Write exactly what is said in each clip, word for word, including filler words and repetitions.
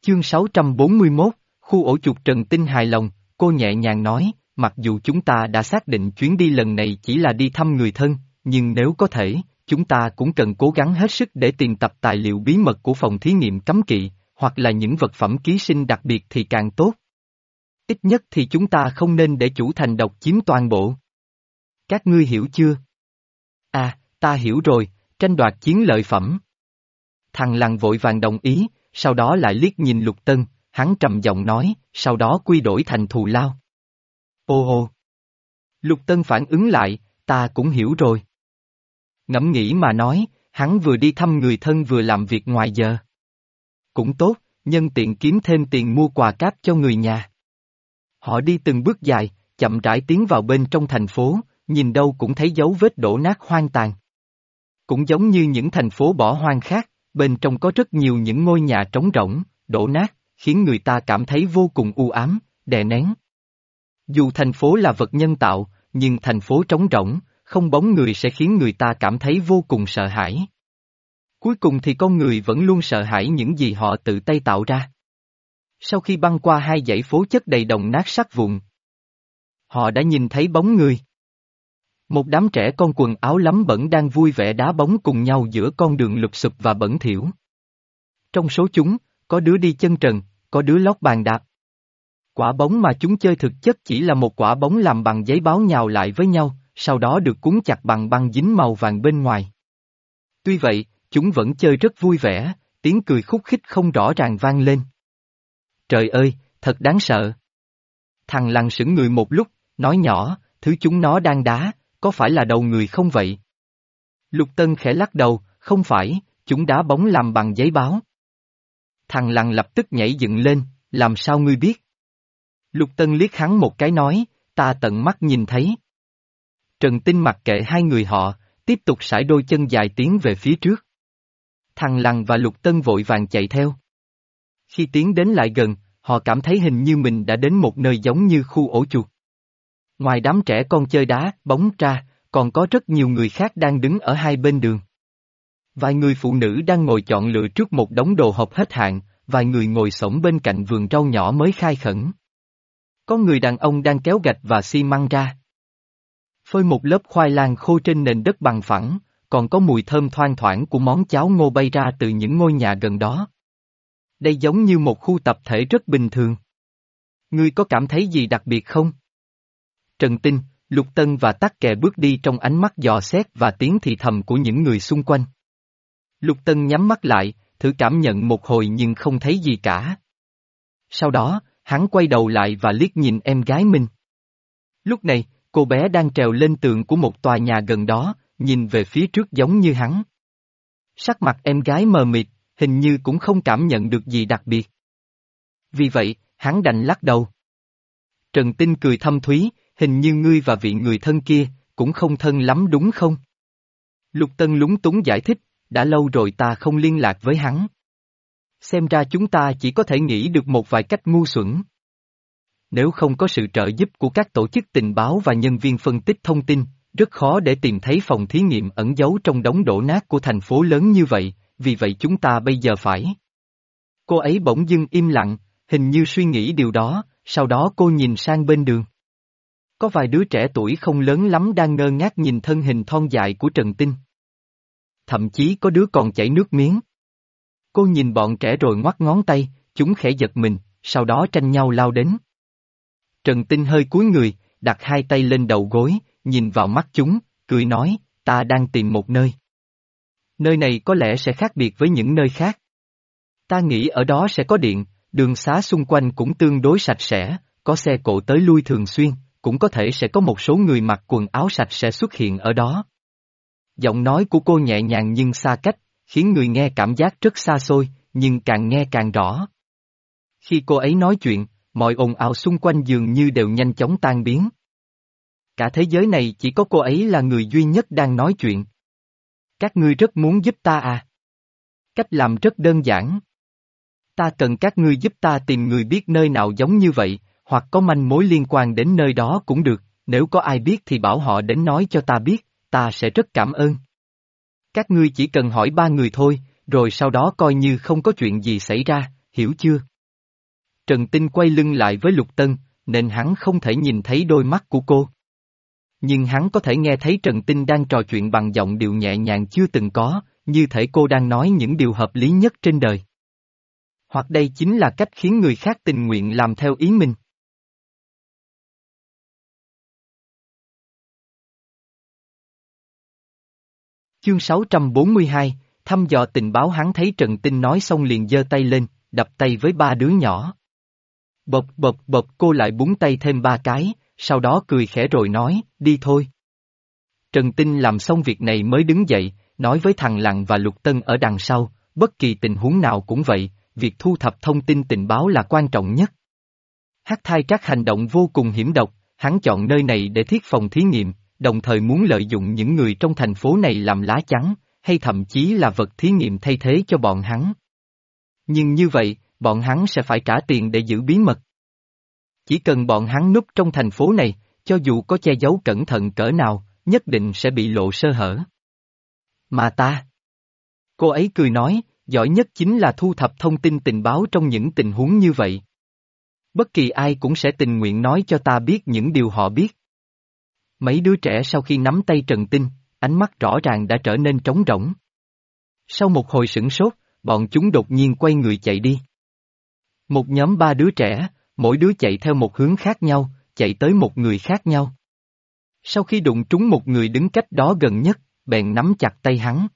Chương sáu trăm bốn mươi mốt, khu ổ chuột. Trần Tinh hài lòng, cô nhẹ nhàng nói, mặc dù chúng ta đã xác định chuyến đi lần này chỉ là đi thăm người thân, nhưng nếu có thể, chúng ta cũng cần cố gắng hết sức để tìm tập tài liệu bí mật của phòng thí nghiệm cấm kỵ, hoặc là những vật phẩm ký sinh đặc biệt thì càng tốt. Ít nhất thì chúng ta không nên để chủ thành độc chiếm toàn bộ. Các ngươi hiểu chưa? À, ta hiểu rồi, tranh đoạt chiến lợi phẩm. Thằng Lằn vội vàng đồng ý, sau đó lại liếc nhìn Lục Tân, hắn trầm giọng nói, sau đó quy đổi thành thù lao. Ô ô! Lục Tân phản ứng lại, ta cũng hiểu rồi. Ngẫm nghĩ mà nói, hắn vừa đi thăm người thân vừa làm việc ngoài giờ. Cũng tốt, nhân tiện kiếm thêm tiền mua quà cáp cho người nhà. Họ đi từng bước dài, chậm rãi tiến vào bên trong thành phố, nhìn đâu cũng thấy dấu vết đổ nát hoang tàn. Cũng giống như những thành phố bỏ hoang khác, bên trong có rất nhiều những ngôi nhà trống rỗng, đổ nát, khiến người ta cảm thấy vô cùng u ám, đè nén. Dù thành phố là vật nhân tạo, nhưng thành phố trống rỗng, không bóng người sẽ khiến người ta cảm thấy vô cùng sợ hãi. Cuối cùng thì con người vẫn luôn sợ hãi những gì họ tự tay tạo ra. Sau khi băng qua hai dãy phố chất đầy đồng nát sắt vụn, họ đã nhìn thấy bóng người. Một đám trẻ con quần áo lấm bẩn đang vui vẻ đá bóng cùng nhau giữa con đường lụp xụp và bẩn thỉu. Trong số chúng, có đứa đi chân trần, có đứa lót bàn đạp. Quả bóng mà chúng chơi thực chất chỉ là một quả bóng làm bằng giấy báo nhào lại với nhau, sau đó được cuốn chặt bằng băng dính màu vàng bên ngoài. Tuy vậy, chúng vẫn chơi rất vui vẻ, tiếng cười khúc khích không rõ ràng vang lên. Trời ơi, thật đáng sợ. Thằng Lằn sững người một lúc, nói nhỏ, thứ chúng nó đang đá, có phải là đầu người không vậy? Lục Tân khẽ lắc đầu, không phải, chúng đá bóng làm bằng giấy báo. Thằng Lằn lập tức nhảy dựng lên, làm sao ngươi biết? Lục Tân liếc hắn một cái nói, ta tận mắt nhìn thấy. Trần Tinh mặc kệ hai người họ, tiếp tục sải đôi chân dài tiến về phía trước. Thằng Lằn và Lục Tân vội vàng chạy theo. Khi tiến đến lại gần, họ cảm thấy hình như mình đã đến một nơi giống như khu ổ chuột. Ngoài đám trẻ con chơi đá, bóng ra, còn có rất nhiều người khác đang đứng ở hai bên đường. Vài người phụ nữ đang ngồi chọn lựa trước một đống đồ hộp hết hạn, vài người ngồi xổm bên cạnh vườn rau nhỏ mới khai khẩn. Có người đàn ông đang kéo gạch và xi măng ra. Phơi một lớp khoai lang khô trên nền đất bằng phẳng, còn có mùi thơm thoang thoảng của món cháo ngô bay ra từ những ngôi nhà gần đó. Đây giống như một khu tập thể rất bình thường. Ngươi có cảm thấy gì đặc biệt không? Trần Tinh, Lục Tân và Tắc Kè bước đi trong ánh mắt dò xét và tiếng thì thầm của những người xung quanh. Lục Tân nhắm mắt lại, thử cảm nhận một hồi nhưng không thấy gì cả. Sau đó, hắn quay đầu lại và liếc nhìn em gái mình. Lúc này, cô bé đang trèo lên tường của một tòa nhà gần đó, nhìn về phía trước giống như hắn. Sắc mặt em gái mờ mịt, hình như cũng không cảm nhận được gì đặc biệt. Vì vậy, hắn đành lắc đầu. Trần Tinh cười thâm thúy, hình như ngươi và vị người thân kia, cũng không thân lắm đúng không? Lục Tân lúng túng giải thích, đã lâu rồi ta không liên lạc với hắn. Xem ra chúng ta chỉ có thể nghĩ được một vài cách ngu xuẩn. Nếu không có sự trợ giúp của các tổ chức tình báo và nhân viên phân tích thông tin, rất khó để tìm thấy phòng thí nghiệm ẩn giấu trong đống đổ nát của thành phố lớn như vậy, vì vậy chúng ta bây giờ phải. Cô ấy bỗng dưng im lặng, hình như suy nghĩ điều đó, sau đó cô nhìn sang bên đường. Có vài đứa trẻ tuổi không lớn lắm đang ngơ ngác nhìn thân hình thon dài của Trần Tinh. Thậm chí có đứa còn chảy nước miếng. Cô nhìn bọn trẻ rồi ngoắc ngón tay, chúng khẽ giật mình, sau đó tranh nhau lao đến. Trần Tinh hơi cúi người, đặt hai tay lên đầu gối, nhìn vào mắt chúng, cười nói, ta đang tìm một nơi. Nơi này có lẽ sẽ khác biệt với những nơi khác. Ta nghĩ ở đó sẽ có điện, đường xá xung quanh cũng tương đối sạch sẽ, có xe cộ tới lui thường xuyên, cũng có thể sẽ có một số người mặc quần áo sạch sẽ xuất hiện ở đó. Giọng nói của cô nhẹ nhàng nhưng xa cách, khiến người nghe cảm giác rất xa xôi, nhưng càng nghe càng rõ. Khi cô ấy nói chuyện, mọi ồn ào xung quanh dường như đều nhanh chóng tan biến. Cả thế giới này chỉ có cô ấy là người duy nhất đang nói chuyện. Các ngươi rất muốn giúp ta à? Cách làm rất đơn giản. Ta cần các ngươi giúp ta tìm người biết nơi nào giống như vậy, hoặc có manh mối liên quan đến nơi đó cũng được, nếu có ai biết thì bảo họ đến nói cho ta biết, ta sẽ rất cảm ơn. Các ngươi chỉ cần hỏi ba người thôi, rồi sau đó coi như không có chuyện gì xảy ra, hiểu chưa? Trần Tinh quay lưng lại với Lục Tân, nên hắn không thể nhìn thấy đôi mắt của cô. Nhưng hắn có thể nghe thấy Trần Tinh đang trò chuyện bằng giọng điệu nhẹ nhàng chưa từng có, như thể cô đang nói những điều hợp lý nhất trên đời. Hoặc đây chính là cách khiến người khác tình nguyện làm theo ý mình. Chương sáu trăm bốn mươi hai, thăm dò tình báo. Hắn thấy Trần Tinh nói xong liền giơ tay lên, đập tay với ba đứa nhỏ. Bộp bộp bộp, cô lại búng tay thêm ba cái, sau đó cười khẽ rồi nói, đi thôi. Trần Tinh làm xong việc này mới đứng dậy, nói với thằng Lặng và Lục Tân ở đằng sau, bất kỳ tình huống nào cũng vậy, việc thu thập thông tin tình báo là quan trọng nhất. Hắc Thai Trác hành động vô cùng hiểm độc, hắn chọn nơi này để thiết phòng thí nghiệm, đồng thời muốn lợi dụng những người trong thành phố này làm lá chắn, hay thậm chí là vật thí nghiệm thay thế cho bọn hắn. Nhưng như vậy, bọn hắn sẽ phải trả tiền để giữ bí mật. Chỉ cần bọn hắn núp trong thành phố này, cho dù có che giấu cẩn thận cỡ nào, nhất định sẽ bị lộ sơ hở. Mà ta... Cô ấy cười nói, giỏi nhất chính là thu thập thông tin tình báo trong những tình huống như vậy. Bất kỳ ai cũng sẽ tình nguyện nói cho ta biết những điều họ biết. Mấy đứa trẻ sau khi nắm tay Trần Tinh, ánh mắt rõ ràng đã trở nên trống rỗng. Sau một hồi sửng sốt, bọn chúng đột nhiên quay người chạy đi. Một nhóm ba đứa trẻ, mỗi đứa chạy theo một hướng khác nhau, chạy tới một người khác nhau. Sau khi đụng trúng một người đứng cách đó gần nhất, bèn nắm chặt tay hắn.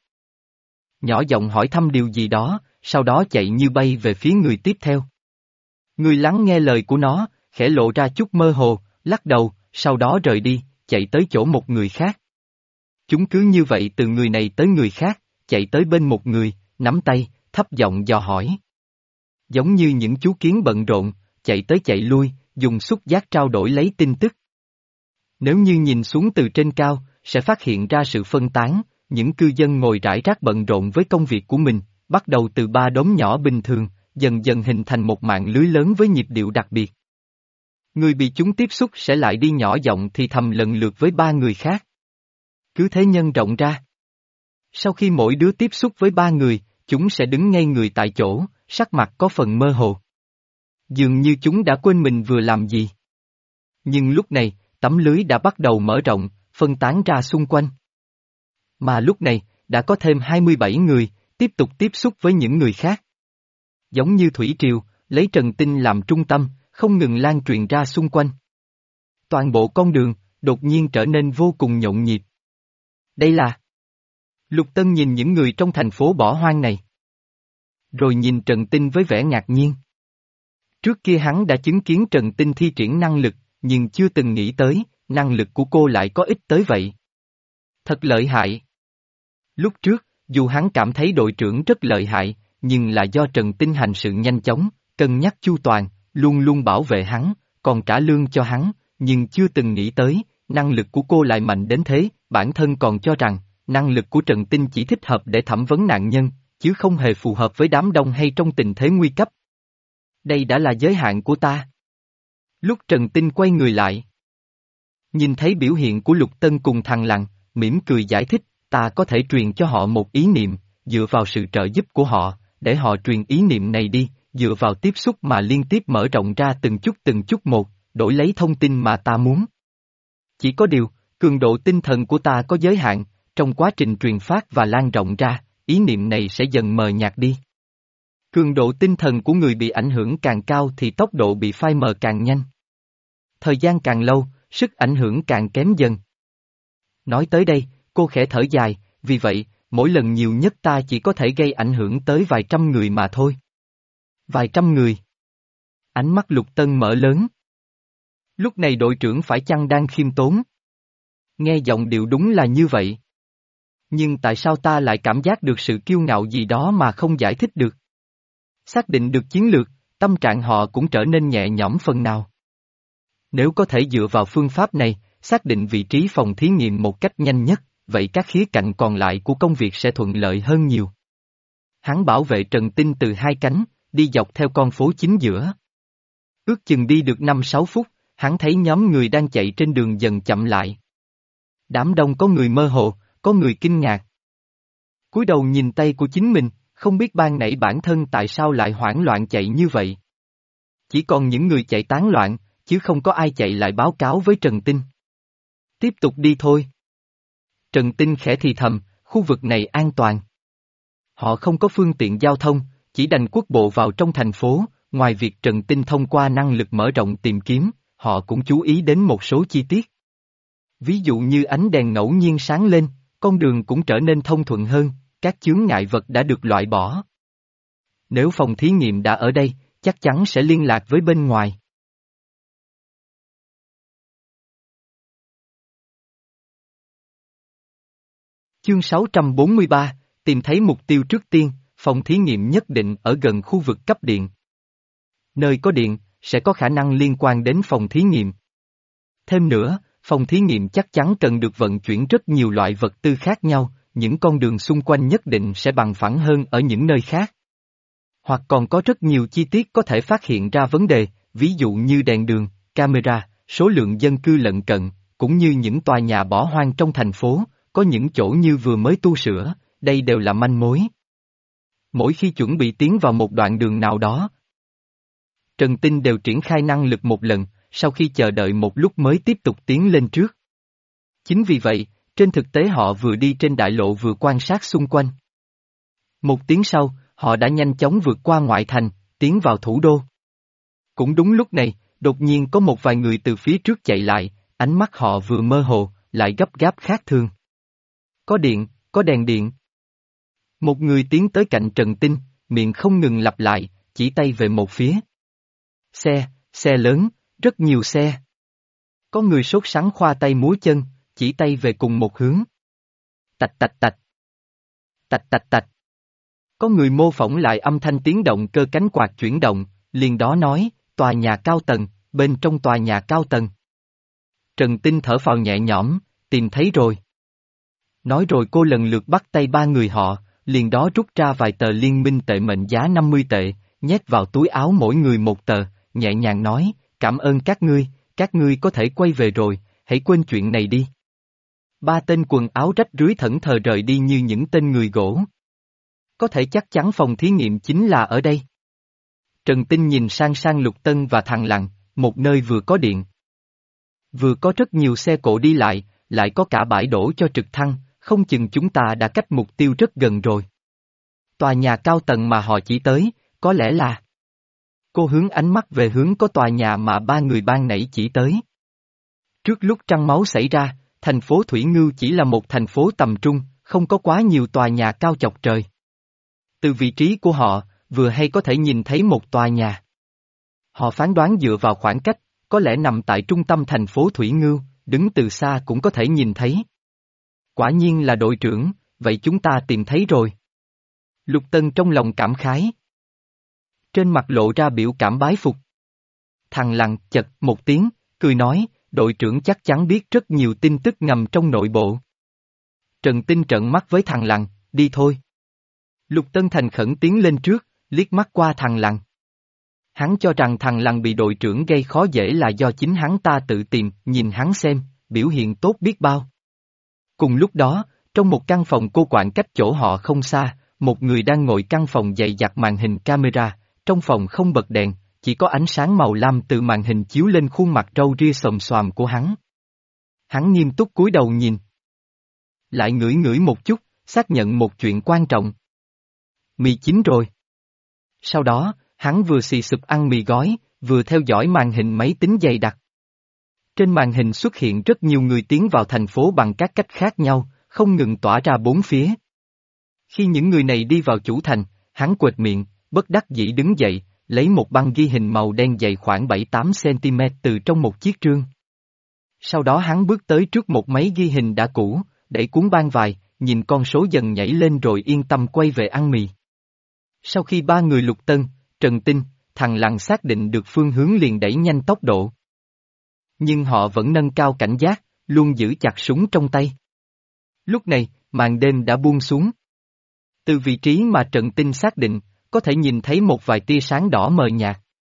Nhỏ giọng hỏi thăm điều gì đó, sau đó chạy như bay về phía người tiếp theo. Người lắng nghe lời của nó, khẽ lộ ra chút mơ hồ, lắc đầu, sau đó rời đi, chạy tới chỗ một người khác. Chúng cứ như vậy từ người này tới người khác, chạy tới bên một người, nắm tay, thấp giọng dò hỏi. Giống như những chú kiến bận rộn, chạy tới chạy lui, dùng xúc giác trao đổi lấy tin tức. Nếu như nhìn xuống từ trên cao, sẽ phát hiện ra sự phân tán, những cư dân ngồi rải rác bận rộn với công việc của mình, bắt đầu từ ba đống nhỏ bình thường, dần dần hình thành một mạng lưới lớn với nhịp điệu đặc biệt. Người bị chúng tiếp xúc sẽ lại đi nhỏ giọng thì thầm lần lượt với ba người khác. Cứ thế nhân rộng ra. Sau khi mỗi đứa tiếp xúc với ba người, chúng sẽ đứng ngay người tại chỗ, sắc mặt có phần mơ hồ. Dường như chúng đã quên mình vừa làm gì. Nhưng lúc này, tấm lưới đã bắt đầu mở rộng, phân tán ra xung quanh. Mà lúc này, đã có thêm hai mươi bảy người, tiếp tục tiếp xúc với những người khác. Giống như thủy triều, lấy Trần Tinh làm trung tâm, không ngừng lan truyền ra xung quanh. Toàn bộ con đường, đột nhiên trở nên vô cùng nhộn nhịp. Đây là... Lục Tân nhìn những người trong thành phố bỏ hoang này. Rồi nhìn Trần Tinh với vẻ ngạc nhiên. Trước kia hắn đã chứng kiến Trần Tinh thi triển năng lực, nhưng chưa từng nghĩ tới, năng lực của cô lại có ích tới vậy. Thật lợi hại. Lúc trước, dù hắn cảm thấy đội trưởng rất lợi hại, nhưng là do Trần Tinh hành sự nhanh chóng, cân nhắc chu toàn, luôn luôn bảo vệ hắn, còn trả lương cho hắn, nhưng chưa từng nghĩ tới, năng lực của cô lại mạnh đến thế, bản thân còn cho rằng, năng lực của Trần Tinh chỉ thích hợp để thẩm vấn nạn nhân, chứ không hề phù hợp với đám đông hay trong tình thế nguy cấp. Đây đã là giới hạn của ta. Lúc Trần Tinh quay người lại, nhìn thấy biểu hiện của Lục Tân cùng thằng Lặng, mỉm cười giải thích, ta có thể truyền cho họ một ý niệm, dựa vào sự trợ giúp của họ, để họ truyền ý niệm này đi, dựa vào tiếp xúc mà liên tiếp mở rộng ra từng chút từng chút một, đổi lấy thông tin mà ta muốn. Chỉ có điều, cường độ tinh thần của ta có giới hạn, trong quá trình truyền phát và lan rộng ra, ý niệm này sẽ dần mờ nhạt đi. Cường độ tinh thần của người bị ảnh hưởng càng cao thì tốc độ bị phai mờ càng nhanh. Thời gian càng lâu, sức ảnh hưởng càng kém dần. Nói tới đây, cô khẽ thở dài, vì vậy, mỗi lần nhiều nhất ta chỉ có thể gây ảnh hưởng tới vài trăm người mà thôi. Vài trăm người. Ánh mắt Lục Tân mở lớn. Lúc này đội trưởng phải chăng đang khiêm tốn? Nghe giọng điệu đúng là như vậy. Nhưng tại sao ta lại cảm giác được sự kiêu ngạo gì đó mà không giải thích được? Xác định được chiến lược, tâm trạng họ cũng trở nên nhẹ nhõm phần nào. Nếu có thể dựa vào phương pháp này, xác định vị trí phòng thí nghiệm một cách nhanh nhất, vậy các khía cạnh còn lại của công việc sẽ thuận lợi hơn nhiều. Hắn bảo vệ Trần Tinh từ hai cánh, đi dọc theo con phố chính giữa. Ước chừng đi được năm sáu phút, hắn thấy nhóm người đang chạy trên đường dần chậm lại. Đám đông có người mơ hồ, có người kinh ngạc. Cúi đầu nhìn tay của chính mình, không biết ban nãy bản thân tại sao lại hoảng loạn chạy như vậy. Chỉ còn những người chạy tán loạn, chứ không có ai chạy lại báo cáo với Trần Tinh. Tiếp tục đi thôi. Trần Tinh khẽ thì thầm, khu vực này an toàn. Họ không có phương tiện giao thông, chỉ đành quốc bộ vào trong thành phố, ngoài việc Trần Tinh thông qua năng lực mở rộng tìm kiếm, họ cũng chú ý đến một số chi tiết. Ví dụ như ánh đèn ngẫu nhiên sáng lên, con đường cũng trở nên thông thuận hơn, các chướng ngại vật đã được loại bỏ. Nếu phòng thí nghiệm đã ở đây, chắc chắn sẽ liên lạc với bên ngoài. Chương sáu trăm bốn mươi ba, tìm thấy mục tiêu trước tiên, phòng thí nghiệm nhất định ở gần khu vực cấp điện. Nơi có điện, sẽ có khả năng liên quan đến phòng thí nghiệm. Thêm nữa, phòng thí nghiệm chắc chắn cần được vận chuyển rất nhiều loại vật tư khác nhau, những con đường xung quanh nhất định sẽ bằng phẳng hơn ở những nơi khác. Hoặc còn có rất nhiều chi tiết có thể phát hiện ra vấn đề, ví dụ như đèn đường, camera, số lượng dân cư lận cận, cũng như những tòa nhà bỏ hoang trong thành phố, có những chỗ như vừa mới tu sửa, đây đều là manh mối. Mỗi khi chuẩn bị tiến vào một đoạn đường nào đó, Trần Tinh đều triển khai năng lực một lần, sau khi chờ đợi một lúc mới tiếp tục tiến lên trước. Chính vì vậy, trên thực tế họ vừa đi trên đại lộ vừa quan sát xung quanh. Một tiếng sau, họ đã nhanh chóng vượt qua ngoại thành, tiến vào thủ đô. Cũng đúng lúc này, đột nhiên có một vài người từ phía trước chạy lại, ánh mắt họ vừa mơ hồ, lại gấp gáp khác thường. Có điện, có đèn điện. Một người tiến tới cạnh Trần Tinh, miệng không ngừng lặp lại, chỉ tay về một phía. Xe, xe lớn, rất nhiều xe. Có người sốt sắng khoa tay múa chân, chỉ tay về cùng một hướng. Tạch tạch tạch. Tạch tạch tạch. Có người mô phỏng lại âm thanh tiếng động cơ cánh quạt chuyển động, liền đó nói, tòa nhà cao tầng, bên trong tòa nhà cao tầng. Trần Tinh thở phào nhẹ nhõm, tìm thấy rồi. Nói rồi cô lần lượt bắt tay ba người họ, liền đó rút ra vài tờ liên minh tệ mệnh giá năm mươi tệ, nhét vào túi áo mỗi người một tờ, nhẹ nhàng nói, cảm ơn các ngươi, các ngươi có thể quay về rồi, hãy quên chuyện này đi. Ba tên quần áo rách rưới thẫn thờ rời đi như những tên người gỗ. Có thể chắc chắn phòng thí nghiệm chính là ở đây. Trần Tinh nhìn sang sang Lục Tân và thằng Lặng, một nơi vừa có điện. Vừa có rất nhiều xe cộ đi lại, lại có cả bãi đổ cho trực thăng, không chừng chúng ta đã cách mục tiêu rất gần rồi. Tòa nhà cao tầng mà họ chỉ tới, có lẽ là... Cô hướng ánh mắt về hướng có tòa nhà mà ba người ban nãy chỉ tới. Trước lúc trăng máu xảy ra, thành phố Thủy Ngưu chỉ là một thành phố tầm trung, không có quá nhiều tòa nhà cao chọc trời. Từ vị trí của họ, vừa hay có thể nhìn thấy một tòa nhà. Họ phán đoán dựa vào khoảng cách, có lẽ nằm tại trung tâm thành phố Thủy Ngưu, đứng từ xa cũng có thể nhìn thấy. Quả nhiên là đội trưởng, vậy chúng ta tìm thấy rồi. Lục Tân trong lòng cảm khái. Trên mặt lộ ra biểu cảm bái phục. Thằng Lặng chật một tiếng, cười nói, đội trưởng chắc chắn biết rất nhiều tin tức ngầm trong nội bộ. Trần Tinh trợn mắt với thằng Lặng, đi thôi. Lục Tân thành khẩn tiến lên trước, liếc mắt qua thằng Lặng. Hắn cho rằng thằng Lặng bị đội trưởng gây khó dễ là do chính hắn ta tự tìm, nhìn hắn xem, biểu hiện tốt biết bao. Cùng lúc đó, trong một căn phòng cô quạnh cách chỗ họ không xa, một người đang ngồi căn phòng dày dặt màn hình camera, trong phòng không bật đèn, chỉ có ánh sáng màu lam từ màn hình chiếu lên khuôn mặt râu ria xồm xoàm của hắn. Hắn nghiêm túc cúi đầu nhìn. Lại ngửi ngửi một chút, xác nhận một chuyện quan trọng. Mì chín rồi. Sau đó, hắn vừa xì sụp ăn mì gói, vừa theo dõi màn hình máy tính dày đặc. Trên màn hình xuất hiện rất nhiều người tiến vào thành phố bằng các cách khác nhau, không ngừng tỏa ra bốn phía. Khi những người này đi vào chủ thành, hắn quệt miệng, bất đắc dĩ đứng dậy, lấy một băng ghi hình màu đen dày khoảng bảy tám xăng-ti-mét từ trong một chiếc trương. Sau đó hắn bước tới trước một máy ghi hình đã cũ, đẩy cuốn băng vài, nhìn con số dần nhảy lên rồi yên tâm quay về ăn mì. Sau khi ba người Lục Tân, Trần Tinh, thằng Lặng xác định được phương hướng liền đẩy nhanh tốc độ. Nhưng họ vẫn nâng cao cảnh giác, luôn giữ chặt súng trong tay. Lúc này, màn đêm đã buông xuống. Từ vị trí mà Trần Tinh xác định, có thể nhìn thấy một vài tia sáng đỏ mờ nhạt.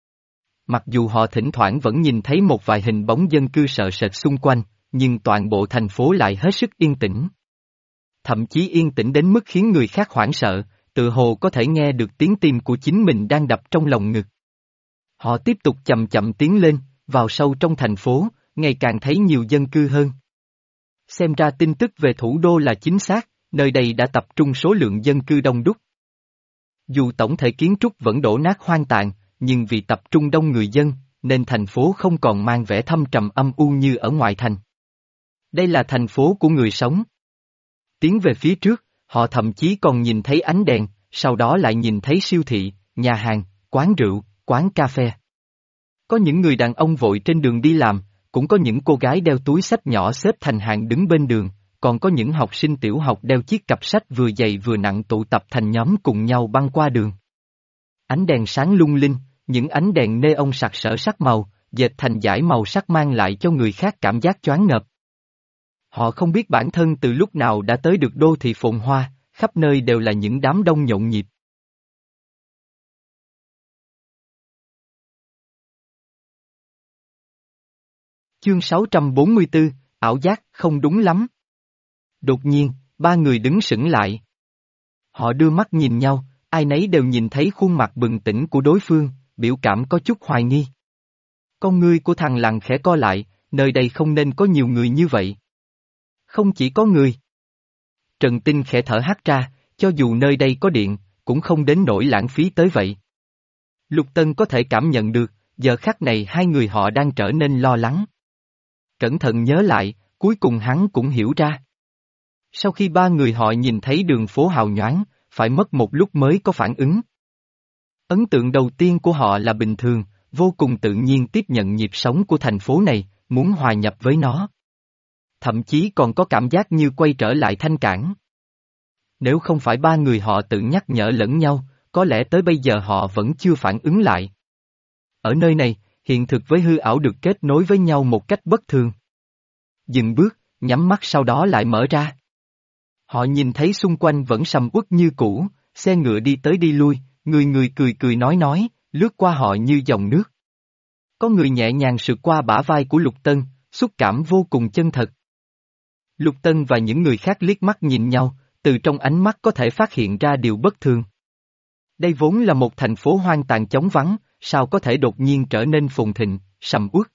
Mặc dù họ thỉnh thoảng vẫn nhìn thấy một vài hình bóng dân cư sợ sệt xung quanh, nhưng toàn bộ thành phố lại hết sức yên tĩnh. Thậm chí yên tĩnh đến mức khiến người khác hoảng sợ, tự hồ có thể nghe được tiếng tim của chính mình đang đập trong lòng ngực. Họ tiếp tục chậm chậm tiến lên, vào sâu trong thành phố, ngày càng thấy nhiều dân cư hơn. Xem ra tin tức về thủ đô là chính xác, nơi đây đã tập trung số lượng dân cư đông đúc. Dù tổng thể kiến trúc vẫn đổ nát hoang tàn, nhưng vì tập trung đông người dân, nên thành phố không còn mang vẻ thâm trầm âm u như ở ngoại thành. Đây là thành phố của người sống. Tiến về phía trước, họ thậm chí còn nhìn thấy ánh đèn, sau đó lại nhìn thấy siêu thị, nhà hàng, quán rượu, quán cà phê. Có những người đàn ông vội trên đường đi làm, cũng có những cô gái đeo túi xách nhỏ xếp thành hàng đứng bên đường, còn có những học sinh tiểu học đeo chiếc cặp sách vừa dày vừa nặng tụ tập thành nhóm cùng nhau băng qua đường. Ánh đèn sáng lung linh, những ánh đèn neon sặc sỡ sắc màu, dệt thành dải màu sắc mang lại cho người khác cảm giác choáng ngợp. Họ không biết bản thân từ lúc nào đã tới được đô thị phồn hoa, khắp nơi đều là những đám đông nhộn nhịp. Chương sáu trăm bốn mươi tư, ảo giác, không đúng lắm. Đột nhiên, ba người đứng sững lại. Họ đưa mắt nhìn nhau, ai nấy đều nhìn thấy khuôn mặt bừng tỉnh của đối phương, biểu cảm có chút hoài nghi. Con ngươi của thằng Lằn khẽ co lại, nơi đây không nên có nhiều người như vậy. Không chỉ có người. Trần Tinh khẽ thở hắt ra, cho dù nơi đây có điện, cũng không đến nỗi lãng phí tới vậy. Lục Tân có thể cảm nhận được, giờ khắc này hai người họ đang trở nên lo lắng. Cẩn thận nhớ lại, cuối cùng hắn cũng hiểu ra. Sau khi ba người họ nhìn thấy đường phố hào nhoáng, phải mất một lúc mới có phản ứng. Ấn tượng đầu tiên của họ là bình thường, vô cùng tự nhiên tiếp nhận nhịp sống của thành phố này, muốn hòa nhập với nó. Thậm chí còn có cảm giác như quay trở lại Thanh Cảng. Nếu không phải ba người họ tự nhắc nhở lẫn nhau, có lẽ tới bây giờ họ vẫn chưa phản ứng lại. Ở nơi này, hiện thực với hư ảo được kết nối với nhau một cách bất thường. Dừng bước, nhắm mắt sau đó lại mở ra. Họ nhìn thấy xung quanh vẫn sầm uất như cũ, xe ngựa đi tới đi lui, người người cười cười nói nói, lướt qua họ như dòng nước. Có người nhẹ nhàng sượt qua bả vai của Lục Tân, xúc cảm vô cùng chân thật. Lục Tân và những người khác liếc mắt nhìn nhau, từ trong ánh mắt có thể phát hiện ra điều bất thường. Đây vốn là một thành phố hoang tàn trống vắng, sao có thể đột nhiên trở nên phồn thịnh, sầm uất.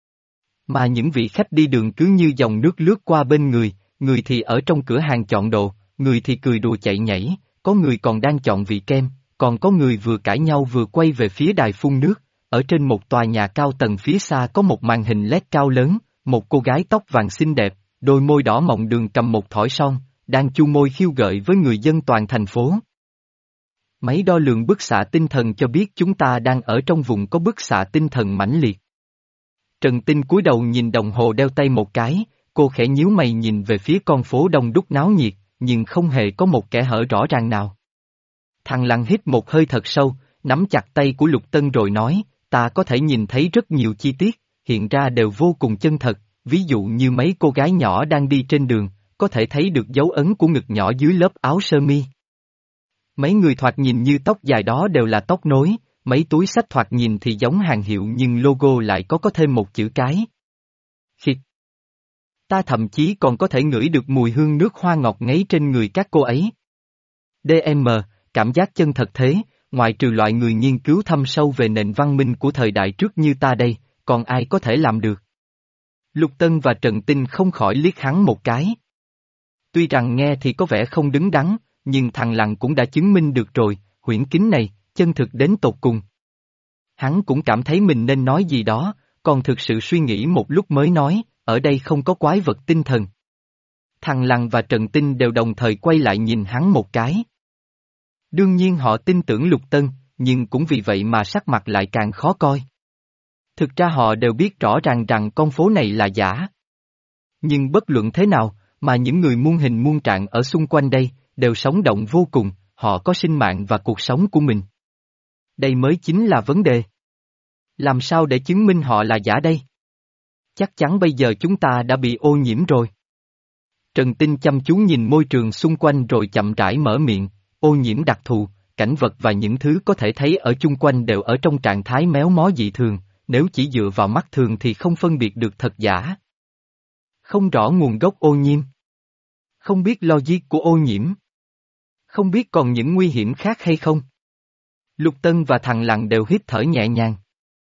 Mà những vị khách đi đường cứ như dòng nước lướt qua bên người, người thì ở trong cửa hàng chọn đồ, người thì cười đùa chạy nhảy, có người còn đang chọn vị kem, còn có người vừa cãi nhau vừa quay về phía đài phun nước. Ở trên một tòa nhà cao tầng phía xa có một màn hình led cao lớn, một cô gái tóc vàng xinh đẹp, đôi môi đỏ mọng đường cầm một thỏi son, đang chu môi khiêu gợi với người dân toàn thành phố. Máy đo lường bức xạ tinh thần cho biết chúng ta đang ở trong vùng có bức xạ tinh thần mãnh liệt. Trần Tinh cúi đầu nhìn đồng hồ đeo tay một cái, cô khẽ nhíu mày nhìn về phía con phố đông đúc náo nhiệt, nhưng không hề có một kẽ hở rõ ràng nào. Thằng Lăng hít một hơi thật sâu, nắm chặt tay của Lục Tân rồi nói, ta có thể nhìn thấy rất nhiều chi tiết, hiện ra đều vô cùng chân thật, ví dụ như mấy cô gái nhỏ đang đi trên đường, có thể thấy được dấu ấn của ngực nhỏ dưới lớp áo sơ mi. Mấy người thoạt nhìn như tóc dài đó đều là tóc nối, mấy túi xách thoạt nhìn thì giống hàng hiệu nhưng logo lại có có thêm một chữ cái. Khịt! Ta thậm chí còn có thể ngửi được mùi hương nước hoa ngọt ngấy trên người các cô ấy. đê em, cảm giác chân thật thế, ngoại trừ loại người nghiên cứu thâm sâu về nền văn minh của thời đại trước như ta đây, còn ai có thể làm được? Lục Tân và Trần Tinh không khỏi liếc hắn một cái. Tuy rằng nghe thì có vẻ không đứng đắn, nhưng thằng Lằn cũng đã chứng minh được rồi, huyễn kính này, chân thực đến tột cùng. Hắn cũng cảm thấy mình nên nói gì đó, còn thực sự suy nghĩ một lúc mới nói, ở đây không có quái vật tinh thần. Thằng Lằn và Trần Tinh đều đồng thời quay lại nhìn hắn một cái. Đương nhiên họ tin tưởng Lục Tân, nhưng cũng vì vậy mà sắc mặt lại càng khó coi. Thực ra họ đều biết rõ ràng rằng con phố này là giả. Nhưng bất luận thế nào, mà những người muôn hình muôn trạng ở xung quanh đây, đều sống động vô cùng, họ có sinh mạng và cuộc sống của mình. Đây mới chính là vấn đề. Làm sao để chứng minh họ là giả đây? Chắc chắn bây giờ chúng ta đã bị ô nhiễm rồi. Trần Tinh chăm chú nhìn môi trường xung quanh rồi chậm rãi mở miệng, ô nhiễm đặc thù, cảnh vật và những thứ có thể thấy ở chung quanh đều ở trong trạng thái méo mó dị thường, nếu chỉ dựa vào mắt thường thì không phân biệt được thật giả. Không rõ nguồn gốc ô nhiễm. Không biết logic của ô nhiễm. Không biết còn những nguy hiểm khác hay không. Lục Tân và thằng Lằn đều hít thở nhẹ nhàng.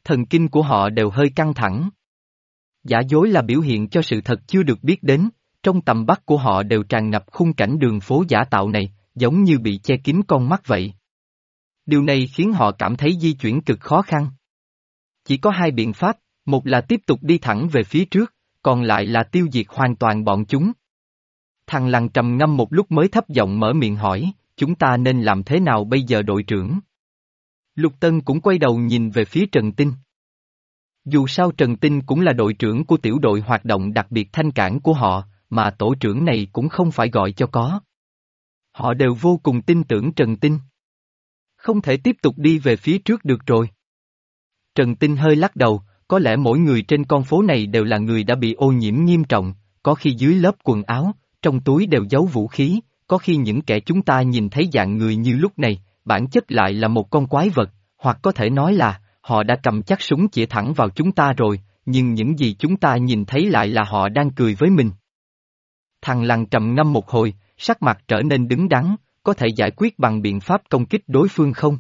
thần kinh của họ đều hơi căng thẳng. Giả dối là biểu hiện cho sự thật chưa được biết đến, trong tầm mắt của họ đều tràn ngập khung cảnh đường phố giả tạo này, giống như bị che kín con mắt vậy. Điều này khiến họ cảm thấy di chuyển cực khó khăn. Chỉ có hai biện pháp, một là tiếp tục đi thẳng về phía trước, còn lại là tiêu diệt hoàn toàn bọn chúng. Thằng Lằn trầm ngâm một lúc mới thấp giọng mở miệng hỏi, chúng ta nên làm thế nào bây giờ đội trưởng? Lục Tân cũng quay đầu nhìn về phía Trần Tinh. Dù sao Trần Tinh cũng là đội trưởng của tiểu đội hoạt động đặc biệt thanh cảng của họ, mà tổ trưởng này cũng không phải gọi cho có. Họ đều vô cùng tin tưởng Trần Tinh. Không thể tiếp tục đi về phía trước được rồi. Trần Tinh hơi lắc đầu, có lẽ mỗi người trên con phố này đều là người đã bị ô nhiễm nghiêm trọng, có khi dưới lớp quần áo, trong túi đều giấu vũ khí, có khi những kẻ chúng ta nhìn thấy dạng người như lúc này, bản chất lại là một con quái vật, hoặc có thể nói là, họ đã cầm chắc súng chĩa thẳng vào chúng ta rồi, nhưng những gì chúng ta nhìn thấy lại là họ đang cười với mình. Thằng Lằn trầm ngâm một hồi, sắc mặt trở nên đứng đắn, có thể giải quyết bằng biện pháp công kích đối phương không?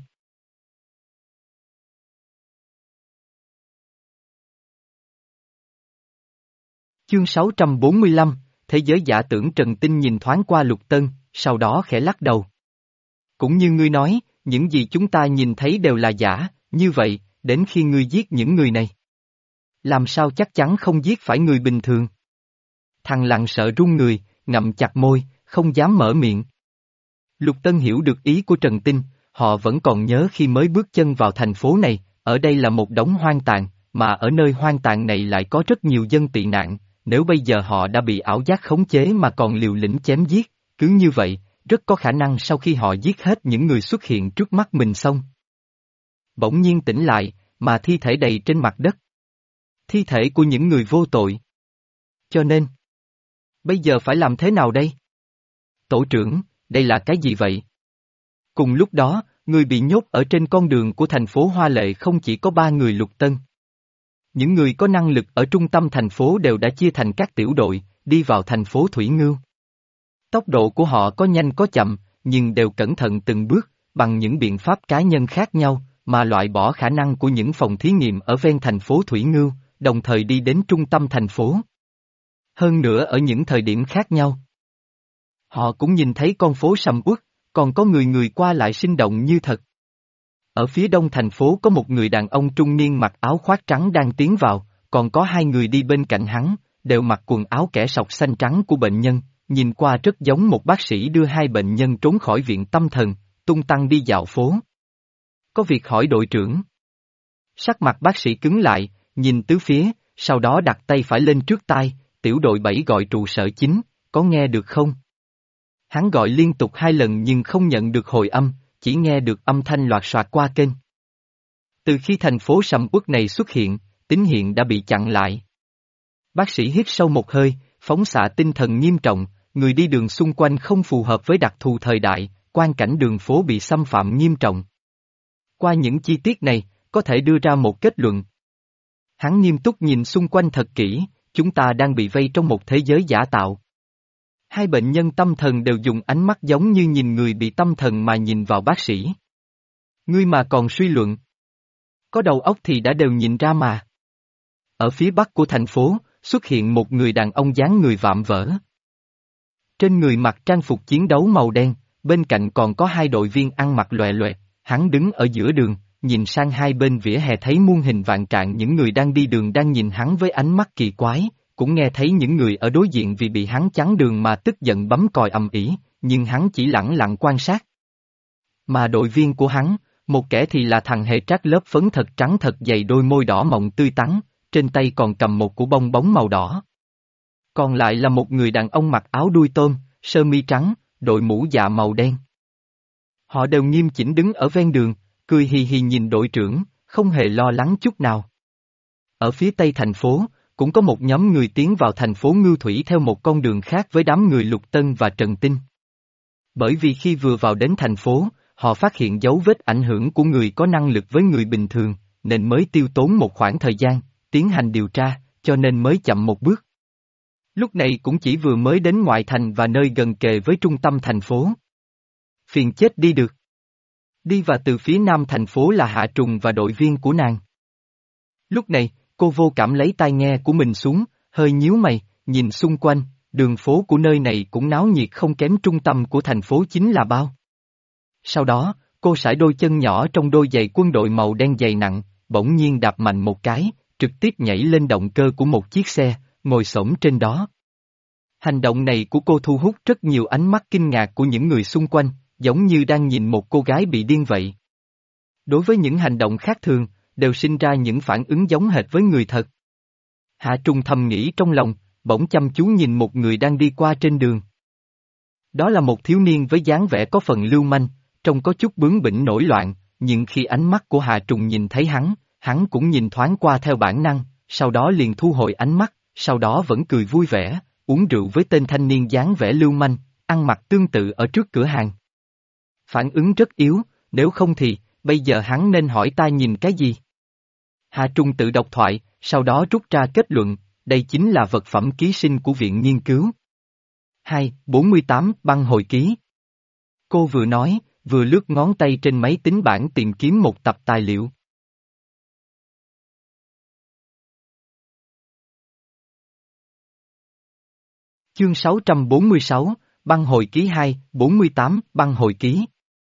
Chương sáu trăm bốn mươi lăm, Thế giới giả tưởng. Trần Tinh nhìn thoáng qua Lục Tân, sau đó khẽ lắc đầu. Cũng như ngươi nói, những gì chúng ta nhìn thấy đều là giả, như vậy, đến khi ngươi giết những người này. Làm sao chắc chắn không giết phải người bình thường? Thằng Lằn sợ run người, ngậm chặt môi, không dám mở miệng. Lục Tân hiểu được ý của Trần Tinh, họ vẫn còn nhớ khi mới bước chân vào thành phố này, ở đây là một đống hoang tàn, mà ở nơi hoang tàn này lại có rất nhiều dân tị nạn, nếu bây giờ họ đã bị ảo giác khống chế mà còn liều lĩnh chém giết, cứ như vậy, rất có khả năng sau khi họ giết hết những người xuất hiện trước mắt mình xong. Bỗng nhiên tỉnh lại, mà thi thể đầy trên mặt đất. Thi thể của những người vô tội. Cho nên, bây giờ phải làm thế nào đây? Tổ trưởng, đây là cái gì vậy? Cùng lúc đó, người bị nhốt ở trên con đường của thành phố Hoa Lệ không chỉ có ba người. Lục Tân. Những người có năng lực ở trung tâm thành phố đều đã chia thành các tiểu đội, đi vào thành phố Thủy Ngưu. Tốc độ của họ có nhanh có chậm, nhưng đều cẩn thận từng bước, bằng những biện pháp cá nhân khác nhau, mà loại bỏ khả năng của những phòng thí nghiệm ở ven thành phố Thủy Ngưu, đồng thời đi đến trung tâm thành phố. Hơn nữa ở những thời điểm khác nhau. Họ cũng nhìn thấy con phố sầm uất, còn có người người qua lại sinh động như thật. Ở phía đông thành phố có một người đàn ông trung niên mặc áo khoác trắng đang tiến vào, còn có hai người đi bên cạnh hắn, đều mặc quần áo kẻ sọc xanh trắng của bệnh nhân, nhìn qua rất giống một bác sĩ đưa hai bệnh nhân trốn khỏi viện tâm thần, tung tăng đi dạo phố. Có việc hỏi đội trưởng. Sắc mặt bác sĩ cứng lại, nhìn tứ phía, sau đó đặt tay phải lên trước tai, tiểu đội bảy gọi trụ sở chính, có nghe được không? Hắn gọi liên tục hai lần nhưng không nhận được hồi âm, chỉ nghe được âm thanh loạt soạt qua kênh. Từ khi thành phố sầm uất này xuất hiện, tín hiệu đã bị chặn lại. Bác sĩ hít sâu một hơi, phóng xạ tinh thần nghiêm trọng, người đi đường xung quanh không phù hợp với đặc thù thời đại, quang cảnh đường phố bị xâm phạm nghiêm trọng. Qua những chi tiết này, có thể đưa ra một kết luận. Hắn nghiêm túc nhìn xung quanh thật kỹ, chúng ta đang bị vây trong một thế giới giả tạo. Hai bệnh nhân tâm thần đều dùng ánh mắt giống như nhìn người bị tâm thần mà nhìn vào bác sĩ. Ngươi mà còn suy luận. Có đầu óc thì đã đều nhìn ra mà. Ở phía bắc của thành phố, xuất hiện một người đàn ông dáng người vạm vỡ. Trên người mặc trang phục chiến đấu màu đen, bên cạnh còn có hai đội viên ăn mặc loè loẹt, hắn đứng ở giữa đường, nhìn sang hai bên vỉa hè thấy muôn hình vạn trạng những người đang đi đường đang nhìn hắn với ánh mắt kỳ quái, cũng nghe thấy những người ở đối diện vì bị hắn chắn đường mà tức giận bấm còi ầm ĩ, nhưng hắn chỉ lẳng lặng quan sát. Mà đội viên của hắn, một kẻ thì là thằng hề trát lớp phấn thật trắng thật dày đôi môi đỏ mọng tươi tắn, trên tay còn cầm một củ bong bóng màu đỏ. Còn lại là một người đàn ông mặc áo đuôi tôm, sơ mi trắng, đội mũ dạ màu đen. Họ đều nghiêm chỉnh đứng ở ven đường, cười hì hì nhìn đội trưởng, không hề lo lắng chút nào. Ở phía tây thành phố, cũng có một nhóm người tiến vào thành phố Ngưu Thủy theo một con đường khác với đám người Lục Tân và Trần Tinh. Bởi vì khi vừa vào đến thành phố, họ phát hiện dấu vết ảnh hưởng của người có năng lực với người bình thường, nên mới tiêu tốn một khoảng thời gian, tiến hành điều tra, cho nên mới chậm một bước. Lúc này cũng chỉ vừa mới đến ngoại thành và nơi gần kề với trung tâm thành phố. Phiền chết đi được. Đi và từ phía nam thành phố là Hạ Trùng và đội viên của nàng. Lúc này, cô vô cảm lấy tai nghe của mình xuống, hơi nhíu mày, nhìn xung quanh, đường phố của nơi này cũng náo nhiệt không kém trung tâm của thành phố chính là bao. Sau đó, cô sải đôi chân nhỏ trong đôi giày quân đội màu đen dày nặng, bỗng nhiên đạp mạnh một cái, trực tiếp nhảy lên động cơ của một chiếc xe, ngồi xổm trên đó. Hành động này của cô thu hút rất nhiều ánh mắt kinh ngạc của những người xung quanh, giống như đang nhìn một cô gái bị điên vậy. Đối với những hành động khác thường, đều sinh ra những phản ứng giống hệt với người thật. Hạ Trung thầm nghĩ trong lòng, bỗng chăm chú nhìn một người đang đi qua trên đường. Đó là một thiếu niên với dáng vẻ có phần lưu manh, trông có chút bướng bỉnh nổi loạn, nhưng khi ánh mắt của Hạ Trùng nhìn thấy hắn, hắn cũng nhìn thoáng qua theo bản năng, sau đó liền thu hồi ánh mắt, sau đó vẫn cười vui vẻ, uống rượu với tên thanh niên dáng vẻ lưu manh, ăn mặc tương tự ở trước cửa hàng. Phản ứng rất yếu, nếu không thì, bây giờ hắn nên hỏi ta nhìn cái gì? Hạ Trung tự đọc thoại, sau đó rút ra kết luận, đây chính là vật phẩm ký sinh của viện nghiên cứu. hai bốn mươi tám băng hồi ký. Cô vừa nói, vừa lướt ngón tay trên máy tính bảng tìm kiếm một tập tài liệu. Chương sáu trăm bốn mươi sáu, băng hồi ký hai bốn mươi tám băng hồi ký.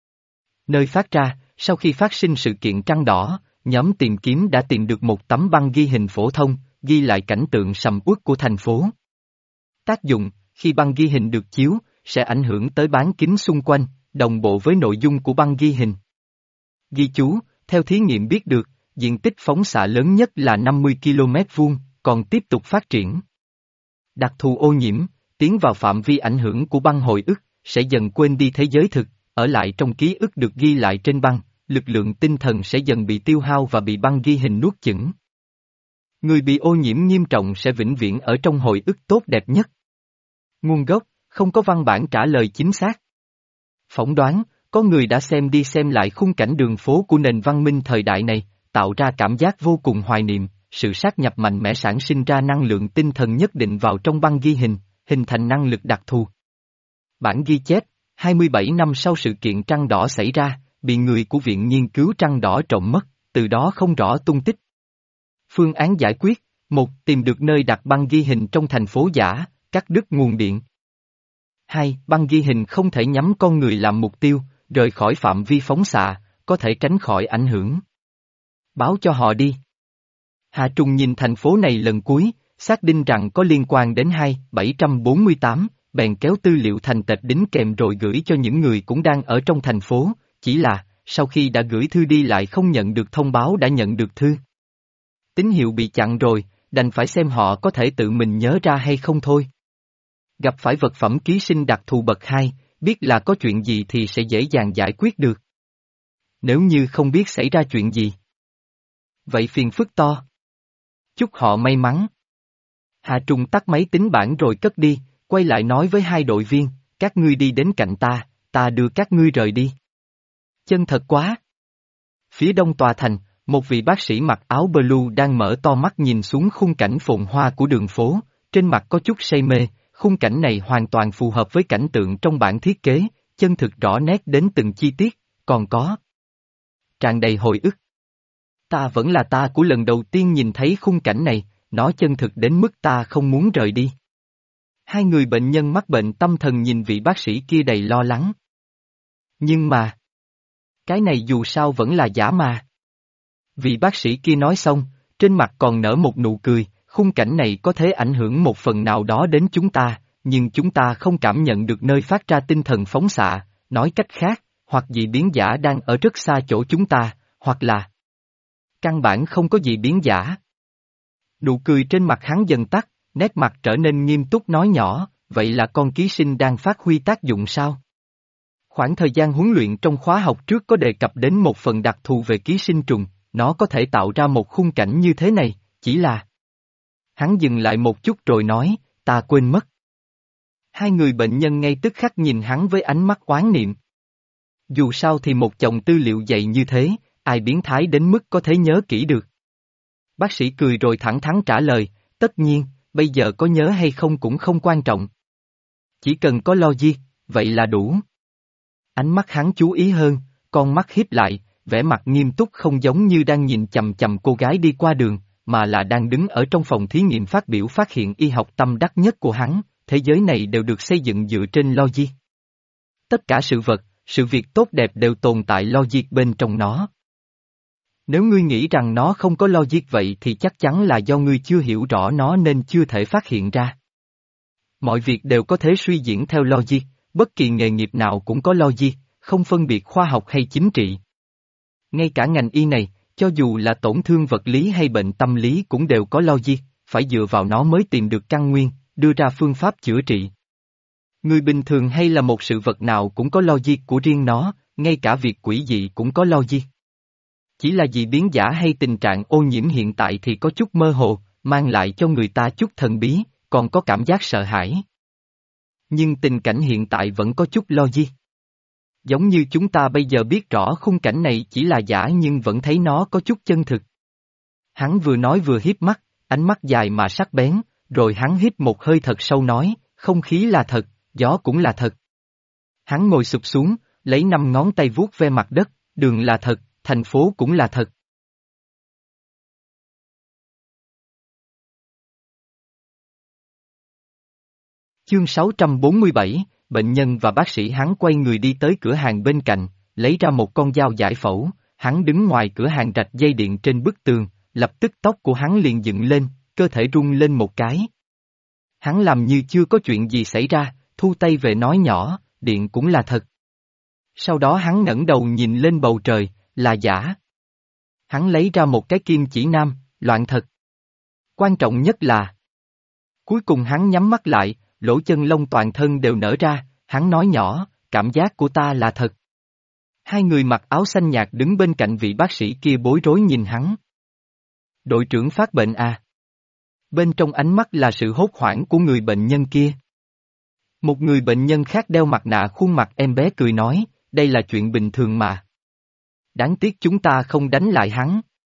Nơi phát ra, sau khi phát sinh sự kiện trăng đỏ, nhóm tìm kiếm đã tìm được một tấm băng ghi hình phổ thông, ghi lại cảnh tượng sầm uất của thành phố. Tác dụng, khi băng ghi hình được chiếu, sẽ ảnh hưởng tới bán kính xung quanh, đồng bộ với nội dung của băng ghi hình. Ghi chú, theo thí nghiệm biết được, diện tích phóng xạ lớn nhất là năm mươi ki lô mét vuông, còn tiếp tục phát triển. Đặc thù ô nhiễm, tiến vào phạm vi ảnh hưởng của băng hồi ức, sẽ dần quên đi thế giới thực, ở lại trong ký ức được ghi lại trên băng, lực lượng tinh thần sẽ dần bị tiêu hao và bị băng ghi hình nuốt chửng. Người bị ô nhiễm nghiêm trọng sẽ vĩnh viễn ở trong hồi ức tốt đẹp nhất. Nguồn gốc, không có văn bản trả lời chính xác. Phỏng đoán, có người đã xem đi xem lại khung cảnh đường phố của nền văn minh thời đại này, tạo ra cảm giác vô cùng hoài niệm, sự sát nhập mạnh mẽ sản sinh ra năng lượng tinh thần nhất định vào trong băng ghi hình, hình thành năng lực đặc thù. Bản ghi chép, hai mươi bảy năm sau sự kiện trăng đỏ xảy ra, bị người của Viện Nghiên cứu Trăng Đỏ trộm mất, từ đó không rõ tung tích. Phương án giải quyết, một Tìm được nơi đặt băng ghi hình trong thành phố giả, cắt đứt nguồn điện. hai Băng ghi hình không thể nhắm con người làm mục tiêu, rời khỏi phạm vi phóng xạ, có thể tránh khỏi ảnh hưởng. Báo cho họ đi. Hạ Trung nhìn thành phố này lần cuối, xác định rằng có liên quan đến hai bảy bốn tám, bèn kéo tư liệu thành tệp đính kèm rồi gửi cho những người cũng đang ở trong thành phố, chỉ là, sau khi đã gửi thư đi lại không nhận được thông báo đã nhận được thư. Tín hiệu bị chặn rồi, đành phải xem họ có thể tự mình nhớ ra hay không thôi. Gặp phải vật phẩm ký sinh đặc thù bậc hai, biết là có chuyện gì thì sẽ dễ dàng giải quyết được. Nếu như không biết xảy ra chuyện gì, vậy phiền phức to. Chúc họ may mắn. Hà Trung tắt máy tính bảng rồi cất đi, quay lại nói với hai đội viên, các ngươi đi đến cạnh ta, ta đưa các ngươi rời đi. Chân thật quá. Phía đông tòa thành, một vị bác sĩ mặc áo blue đang mở to mắt nhìn xuống khung cảnh phồn hoa của đường phố, trên mặt có chút say mê, khung cảnh này hoàn toàn phù hợp với cảnh tượng trong bản thiết kế, chân thực rõ nét đến từng chi tiết, còn có tràn đầy hồi ức. Ta vẫn là ta của lần đầu tiên nhìn thấy khung cảnh này, nó chân thực đến mức ta không muốn rời đi. Hai người bệnh nhân mắc bệnh tâm thần nhìn vị bác sĩ kia đầy lo lắng. Nhưng mà, cái này dù sao vẫn là giả mà. Vị bác sĩ kia nói xong, trên mặt còn nở một nụ cười, khung cảnh này có thể ảnh hưởng một phần nào đó đến chúng ta, nhưng chúng ta không cảm nhận được nơi phát ra tinh thần phóng xạ, nói cách khác, hoặc dị biến giả đang ở rất xa chỗ chúng ta, hoặc là căn bản không có gì biến giả. Nụ cười trên mặt hắn dần tắt, nét mặt trở nên nghiêm túc nói nhỏ, vậy là con ký sinh đang phát huy tác dụng sao? Khoảng thời gian huấn luyện trong khóa học trước có đề cập đến một phần đặc thù về ký sinh trùng, nó có thể tạo ra một khung cảnh như thế này, chỉ là... Hắn dừng lại một chút rồi nói, ta quên mất. Hai người bệnh nhân ngay tức khắc nhìn hắn với ánh mắt oán niệm. Dù sao thì một chồng tư liệu dày như thế, ai biến thái đến mức có thể nhớ kỹ được. Bác sĩ cười rồi thẳng thắn trả lời, tất nhiên, bây giờ có nhớ hay không cũng không quan trọng. Chỉ cần có logic, vậy là đủ. Ánh mắt hắn chú ý hơn, con mắt híp lại, vẻ mặt nghiêm túc không giống như đang nhìn chằm chằm cô gái đi qua đường, mà là đang đứng ở trong phòng thí nghiệm phát biểu phát hiện y học tâm đắc nhất của hắn, thế giới này đều được xây dựng dựa trên logic. Tất cả sự vật, sự việc tốt đẹp đều tồn tại logic bên trong nó. Nếu ngươi nghĩ rằng nó không có logic vậy thì chắc chắn là do ngươi chưa hiểu rõ nó nên chưa thể phát hiện ra. Mọi việc đều có thể suy diễn theo logic, bất kỳ nghề nghiệp nào cũng có logic, không phân biệt khoa học hay chính trị. Ngay cả ngành y này, cho dù là tổn thương vật lý hay bệnh tâm lý cũng đều có logic, phải dựa vào nó mới tìm được căn nguyên, đưa ra phương pháp chữa trị. Người bình thường hay là một sự vật nào cũng có logic của riêng nó, ngay cả việc quỷ dị cũng có logic. Chỉ là dị biến giả hay tình trạng ô nhiễm hiện tại thì có chút mơ hồ, mang lại cho người ta chút thần bí, còn có cảm giác sợ hãi. Nhưng tình cảnh hiện tại vẫn có chút logic. Giống như chúng ta bây giờ biết rõ khung cảnh này chỉ là giả nhưng vẫn thấy nó có chút chân thực. Hắn vừa nói vừa híp mắt, ánh mắt dài mà sắc bén, rồi hắn hít một hơi thật sâu nói, không khí là thật, gió cũng là thật. Hắn ngồi sụp xuống, lấy năm ngón tay vuốt ve mặt đất, đường là thật, thành phố cũng là thật. Chương sáu trăm bốn mươi bảy, bệnh nhân và bác sĩ. Hắn quay người đi tới cửa hàng bên cạnh, lấy ra một con dao giải phẫu, hắn đứng ngoài cửa hàng rạch dây điện trên bức tường, lập tức tóc của hắn liền dựng lên, cơ thể rung lên một cái. Hắn làm như chưa có chuyện gì xảy ra, thu tay về nói nhỏ, điện cũng là thật. Sau đó hắn ngẩng đầu nhìn lên bầu trời, là giả. Hắn lấy ra một cái kim chỉ nam, loạn thật. Quan trọng nhất là... Cuối cùng hắn nhắm mắt lại, lỗ chân lông toàn thân đều nở ra, hắn nói nhỏ, cảm giác của ta là thật. Hai người mặc áo xanh nhạt đứng bên cạnh vị bác sĩ kia bối rối nhìn hắn. Đội trưởng phát bệnh à? Bên trong ánh mắt là sự hốt hoảng của người bệnh nhân kia. Một người bệnh nhân khác đeo mặt nạ khuôn mặt em bé cười nói, đây là chuyện bình thường mà. Đáng tiếc chúng ta không đánh lại hắn.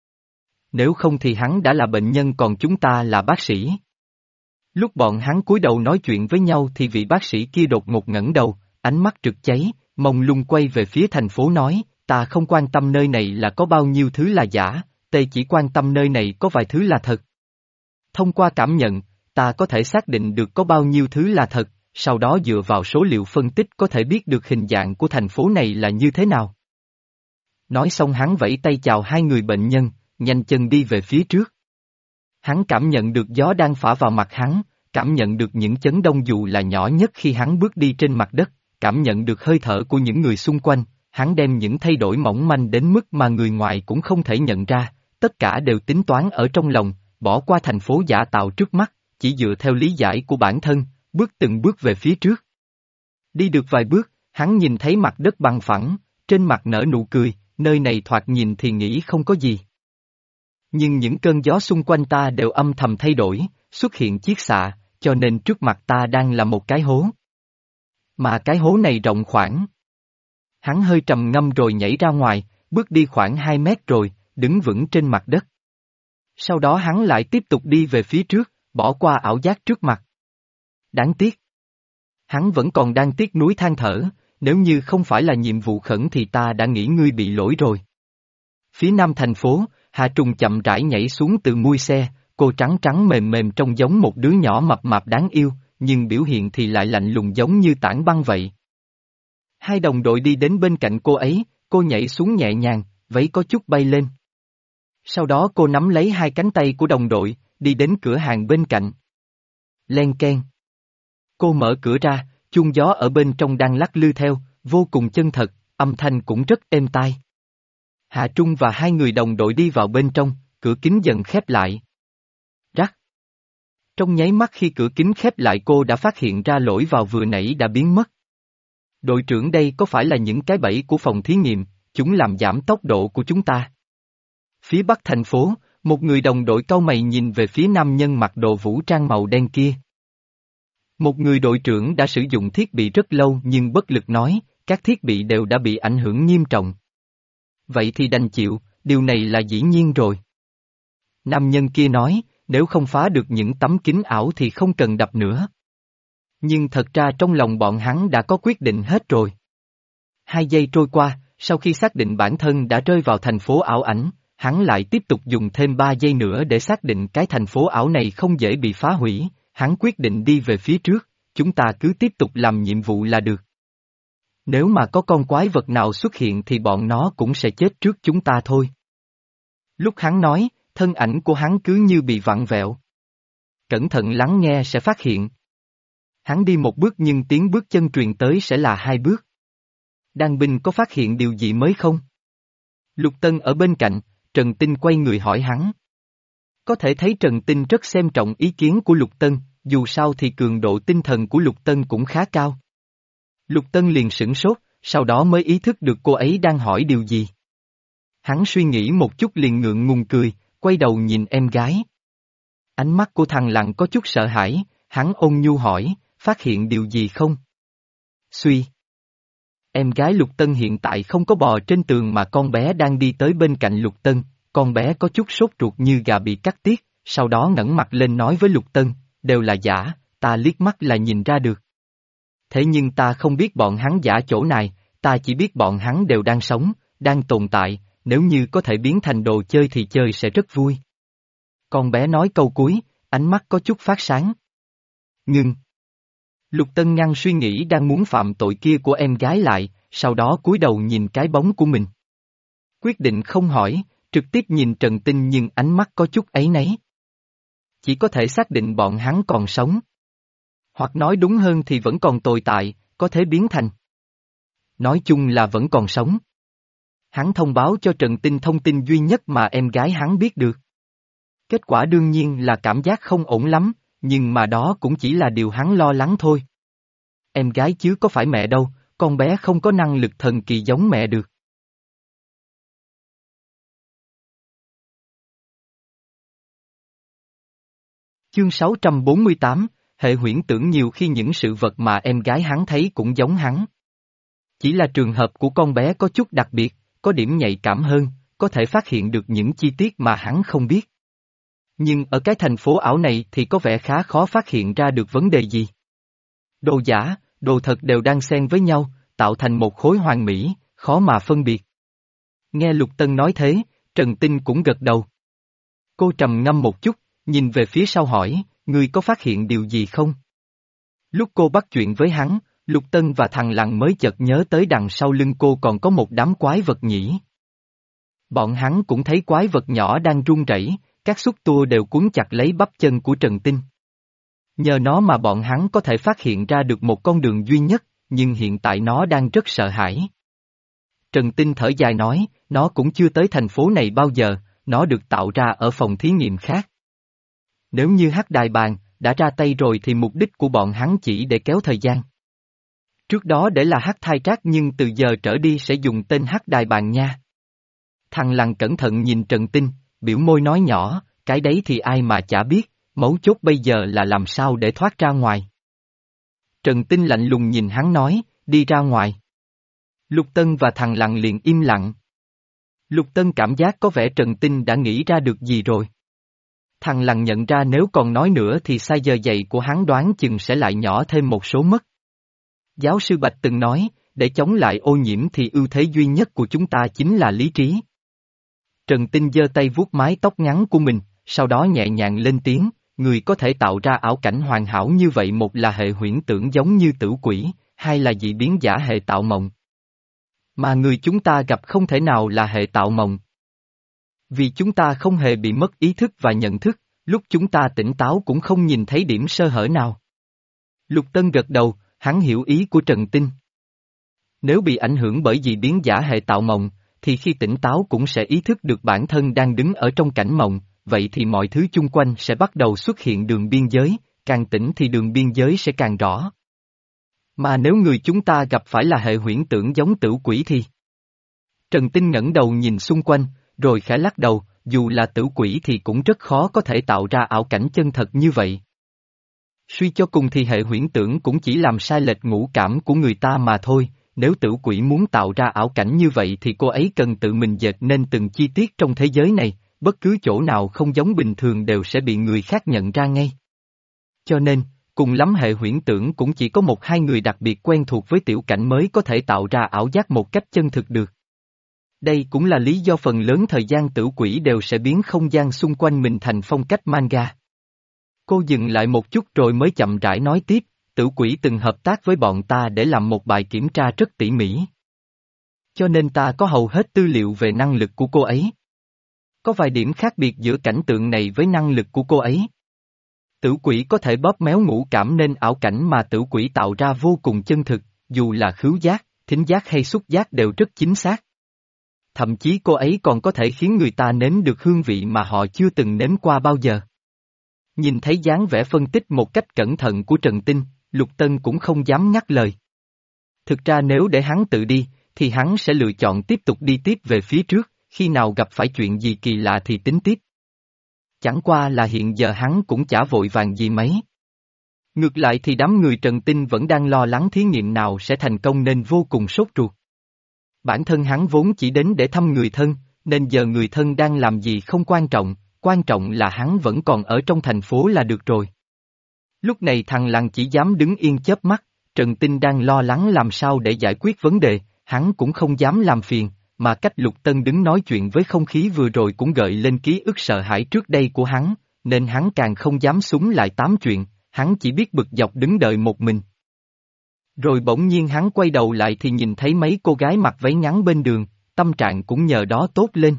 Nếu không thì hắn đã là bệnh nhân còn chúng ta là bác sĩ. Lúc bọn hắn cúi đầu nói chuyện với nhau thì vị bác sĩ kia đột ngột ngẩng đầu, ánh mắt rực cháy, mông lung quay về phía thành phố nói, ta không quan tâm nơi này là có bao nhiêu thứ là giả, ta chỉ quan tâm nơi này có vài thứ là thật. Thông qua cảm nhận, ta có thể xác định được có bao nhiêu thứ là thật, sau đó dựa vào số liệu phân tích có thể biết được hình dạng của thành phố này là như thế nào. Nói xong hắn vẫy tay chào hai người bệnh nhân, nhanh chân đi về phía trước. Hắn cảm nhận được gió đang phả vào mặt hắn, cảm nhận được những chấn động dù là nhỏ nhất khi hắn bước đi trên mặt đất, cảm nhận được hơi thở của những người xung quanh, hắn đem những thay đổi mỏng manh đến mức mà người ngoài cũng không thể nhận ra, tất cả đều tính toán ở trong lòng, bỏ qua thành phố giả tạo trước mắt, chỉ dựa theo lý giải của bản thân, bước từng bước về phía trước. Đi được vài bước, hắn nhìn thấy mặt đất bằng phẳng, trên mặt nở nụ cười, nơi này thoạt nhìn thì nghĩ không có gì. Nhưng những cơn gió xung quanh ta đều âm thầm thay đổi, xuất hiện chiết xạ, cho nên trước mặt ta đang là một cái hố. Mà cái hố này rộng khoảng. Hắn hơi trầm ngâm rồi nhảy ra ngoài, bước đi khoảng hai mét rồi, đứng vững trên mặt đất. Sau đó hắn lại tiếp tục đi về phía trước, bỏ qua ảo giác trước mặt. Đáng tiếc. Hắn vẫn còn đang tiếc nuối than thở, nếu như không phải là nhiệm vụ khẩn thì ta đã nghĩ ngươi bị lỗi rồi. Phía nam thành phố, Hà Trùng chậm rãi nhảy xuống từ mui xe, cô trắng trắng mềm mềm trông giống một đứa nhỏ mập mạp đáng yêu, nhưng biểu hiện thì lại lạnh lùng giống như tảng băng vậy. Hai đồng đội đi đến bên cạnh cô ấy, cô nhảy xuống nhẹ nhàng, váy có chút bay lên. Sau đó cô nắm lấy hai cánh tay của đồng đội, đi đến cửa hàng bên cạnh. Len keng. Cô mở cửa ra, chuông gió ở bên trong đang lắc lư theo, vô cùng chân thật, âm thanh cũng rất êm tai. Hạ Trung và hai người đồng đội đi vào bên trong, cửa kính dần khép lại. Rắc. Trong nháy mắt khi cửa kính khép lại cô đã phát hiện ra lỗi vào vừa nãy đã biến mất. Đội trưởng, đây có phải là những cái bẫy của phòng thí nghiệm, chúng làm giảm tốc độ của chúng ta. Phía bắc thành phố, một người đồng đội cau mày nhìn về phía nam nhân mặc đồ vũ trang màu đen kia. Một người đội trưởng đã sử dụng thiết bị rất lâu nhưng bất lực nói, các thiết bị đều đã bị ảnh hưởng nghiêm trọng. Vậy thì đành chịu, điều này là dĩ nhiên rồi. Nam nhân kia nói, nếu không phá được những tấm kính ảo thì không cần đập nữa. Nhưng thật ra trong lòng bọn hắn đã có quyết định hết rồi. Hai giây trôi qua, sau khi xác định bản thân đã rơi vào thành phố ảo ảnh, hắn lại tiếp tục dùng thêm ba giây nữa để xác định cái thành phố ảo này không dễ bị phá hủy, hắn quyết định đi về phía trước, chúng ta cứ tiếp tục làm nhiệm vụ là được. Nếu mà có con quái vật nào xuất hiện thì bọn nó cũng sẽ chết trước chúng ta thôi. Lúc hắn nói, thân ảnh của hắn cứ như bị vặn vẹo. Cẩn thận lắng nghe sẽ phát hiện. Hắn đi một bước nhưng tiếng bước chân truyền tới sẽ là hai bước. Đan binh có phát hiện điều gì mới không? Lục Tân ở bên cạnh, Trần Tinh quay người hỏi hắn. Có thể thấy Trần Tinh rất xem trọng ý kiến của Lục Tân, dù sao thì cường độ tinh thần của Lục Tân cũng khá cao. Lục Tân liền sửng sốt, sau đó mới ý thức được cô ấy đang hỏi điều gì. Hắn suy nghĩ một chút liền ngượng ngùng cười, quay đầu nhìn em gái. Ánh mắt của thằng Lặng có chút sợ hãi, hắn ôn nhu hỏi, phát hiện điều gì không? Suy. Em gái Lục Tân hiện tại không có bò trên tường mà con bé đang đi tới bên cạnh Lục Tân, con bé có chút sốt ruột như gà bị cắt tiết, sau đó ngẩng mặt lên nói với Lục Tân, đều là giả, ta liếc mắt là nhìn ra được. Thế nhưng ta không biết bọn hắn giả chỗ này, ta chỉ biết bọn hắn đều đang sống, đang tồn tại, nếu như có thể biến thành đồ chơi thì chơi sẽ rất vui. Con bé nói câu cuối, ánh mắt có chút phát sáng. Ngưng. Lục Tân ngăn suy nghĩ đang muốn phạm tội kia của em gái lại, sau đó cúi đầu nhìn cái bóng của mình. Quyết định không hỏi, trực tiếp nhìn Trần Tinh nhưng ánh mắt có chút áy náy. Chỉ có thể xác định bọn hắn còn sống. Hoặc nói đúng hơn thì vẫn còn tồn tại, có thể biến thành. Nói chung là vẫn còn sống. Hắn thông báo cho Trần Tinh thông tin duy nhất mà em gái hắn biết được. Kết quả đương nhiên là cảm giác không ổn lắm, nhưng mà đó cũng chỉ là điều hắn lo lắng thôi. Em gái chứ có phải mẹ đâu, con bé không có năng lực thần kỳ giống mẹ được. Chương sáu trăm bốn mươi tám, hệ huyễn tưởng nhiều khi những sự vật mà em gái hắn thấy cũng giống hắn. Chỉ là trường hợp của con bé có chút đặc biệt, có điểm nhạy cảm hơn, có thể phát hiện được những chi tiết mà hắn không biết. Nhưng ở cái thành phố ảo này thì có vẻ khá khó phát hiện ra được vấn đề gì. Đồ giả, đồ thật đều đang xen với nhau, tạo thành một khối hoàn mỹ, khó mà phân biệt. Nghe Lục Tân nói thế, Trần Tinh cũng gật đầu. Cô trầm ngâm một chút, nhìn về phía sau hỏi, ngươi có phát hiện điều gì không? Lúc cô bắt chuyện với hắn, Lục Tân và thằng Lặng mới chợt nhớ tới đằng sau lưng cô còn có một đám quái vật nhỉ. Bọn hắn cũng thấy quái vật nhỏ đang run rẩy, các xúc tua đều cuốn chặt lấy bắp chân của Trần Tinh. Nhờ nó mà bọn hắn có thể phát hiện ra được một con đường duy nhất, nhưng hiện tại nó đang rất sợ hãi. Trần Tinh thở dài nói, nó cũng chưa tới thành phố này bao giờ, nó được tạo ra ở phòng thí nghiệm khác. Nếu như Hắc Đài Bàn đã ra tay rồi thì mục đích của bọn hắn chỉ để kéo thời gian. Trước đó để là Hắc Thai Trác nhưng từ giờ trở đi sẽ dùng tên Hắc Đài Bàn nha. Thằng Lăng cẩn thận nhìn Trần Tinh, biểu môi nói nhỏ, cái đấy thì ai mà chả biết, mấu chốt bây giờ là làm sao để thoát ra ngoài. Trần Tinh lạnh lùng nhìn hắn nói, đi ra ngoài. Lục Tân và thằng Lăng liền im lặng. Lục Tân cảm giác có vẻ Trần Tinh đã nghĩ ra được gì rồi. Thằng Lăng nhận ra nếu còn nói nữa thì sai giờ dậy của hắn đoán chừng sẽ lại nhỏ thêm một số mất. Giáo sư Bạch từng nói, để chống lại ô nhiễm thì ưu thế duy nhất của chúng ta chính là lý trí. Trần Tinh giơ tay vuốt mái tóc ngắn của mình, sau đó nhẹ nhàng lên tiếng, người có thể tạo ra ảo cảnh hoàn hảo như vậy, một là hệ huyễn tưởng giống như tử quỷ, hai là dị biến giả hệ tạo mộng. Mà người chúng ta gặp không thể nào là hệ tạo mộng. Vì chúng ta không hề bị mất ý thức và nhận thức, lúc chúng ta tỉnh táo cũng không nhìn thấy điểm sơ hở nào. Lục Tân gật đầu, hắn hiểu ý của Trần Tinh. Nếu bị ảnh hưởng bởi dị biến giả hệ tạo mộng, thì khi tỉnh táo cũng sẽ ý thức được bản thân đang đứng ở trong cảnh mộng, vậy thì mọi thứ chung quanh sẽ bắt đầu xuất hiện đường biên giới, càng tỉnh thì đường biên giới sẽ càng rõ. Mà nếu người chúng ta gặp phải là hệ huyễn tưởng giống tử quỷ thì... Trần Tinh ngẩng đầu nhìn xung quanh, rồi khẽ lắc đầu, dù là tử quỷ thì cũng rất khó có thể tạo ra ảo cảnh chân thật như vậy. Suy cho cùng thì hệ huyễn tưởng cũng chỉ làm sai lệch ngũ cảm của người ta mà thôi, nếu tử quỷ muốn tạo ra ảo cảnh như vậy thì cô ấy cần tự mình dệt nên từng chi tiết trong thế giới này, bất cứ chỗ nào không giống bình thường đều sẽ bị người khác nhận ra ngay. Cho nên, cùng lắm hệ huyễn tưởng cũng chỉ có một hai người đặc biệt quen thuộc với tiểu cảnh mới có thể tạo ra ảo giác một cách chân thực được. Đây cũng là lý do phần lớn thời gian tử quỷ đều sẽ biến không gian xung quanh mình thành phong cách manga. Cô dừng lại một chút rồi mới chậm rãi nói tiếp, tử quỷ từng hợp tác với bọn ta để làm một bài kiểm tra rất tỉ mỉ. Cho nên ta có hầu hết tư liệu về năng lực của cô ấy. Có vài điểm khác biệt giữa cảnh tượng này với năng lực của cô ấy. Tử quỷ có thể bóp méo ngũ cảm nên ảo cảnh mà tử quỷ tạo ra vô cùng chân thực, dù là khứu giác, thính giác hay xúc giác đều rất chính xác. Thậm chí cô ấy còn có thể khiến người ta nếm được hương vị mà họ chưa từng nếm qua bao giờ. Nhìn thấy dáng vẻ phân tích một cách cẩn thận của Trần Tinh, Lục Tân cũng không dám ngắt lời. Thực ra nếu để hắn tự đi, thì hắn sẽ lựa chọn tiếp tục đi tiếp về phía trước, khi nào gặp phải chuyện gì kỳ lạ thì tính tiếp. Chẳng qua là hiện giờ hắn cũng chả vội vàng gì mấy. Ngược lại thì đám người Trần Tinh vẫn đang lo lắng thí nghiệm nào sẽ thành công nên vô cùng sốt ruột. Bản thân hắn vốn chỉ đến để thăm người thân, nên giờ người thân đang làm gì không quan trọng, quan trọng là hắn vẫn còn ở trong thành phố là được rồi. Lúc này thằng Lăng chỉ dám đứng yên chớp mắt, Trần Tinh đang lo lắng làm sao để giải quyết vấn đề, hắn cũng không dám làm phiền, mà cách Lục Tân đứng nói chuyện với không khí vừa rồi cũng gợi lên ký ức sợ hãi trước đây của hắn, nên hắn càng không dám súng lại tám chuyện, hắn chỉ biết bực dọc đứng đợi một mình. Rồi bỗng nhiên hắn quay đầu lại thì nhìn thấy mấy cô gái mặc váy ngắn bên đường, tâm trạng cũng nhờ đó tốt lên.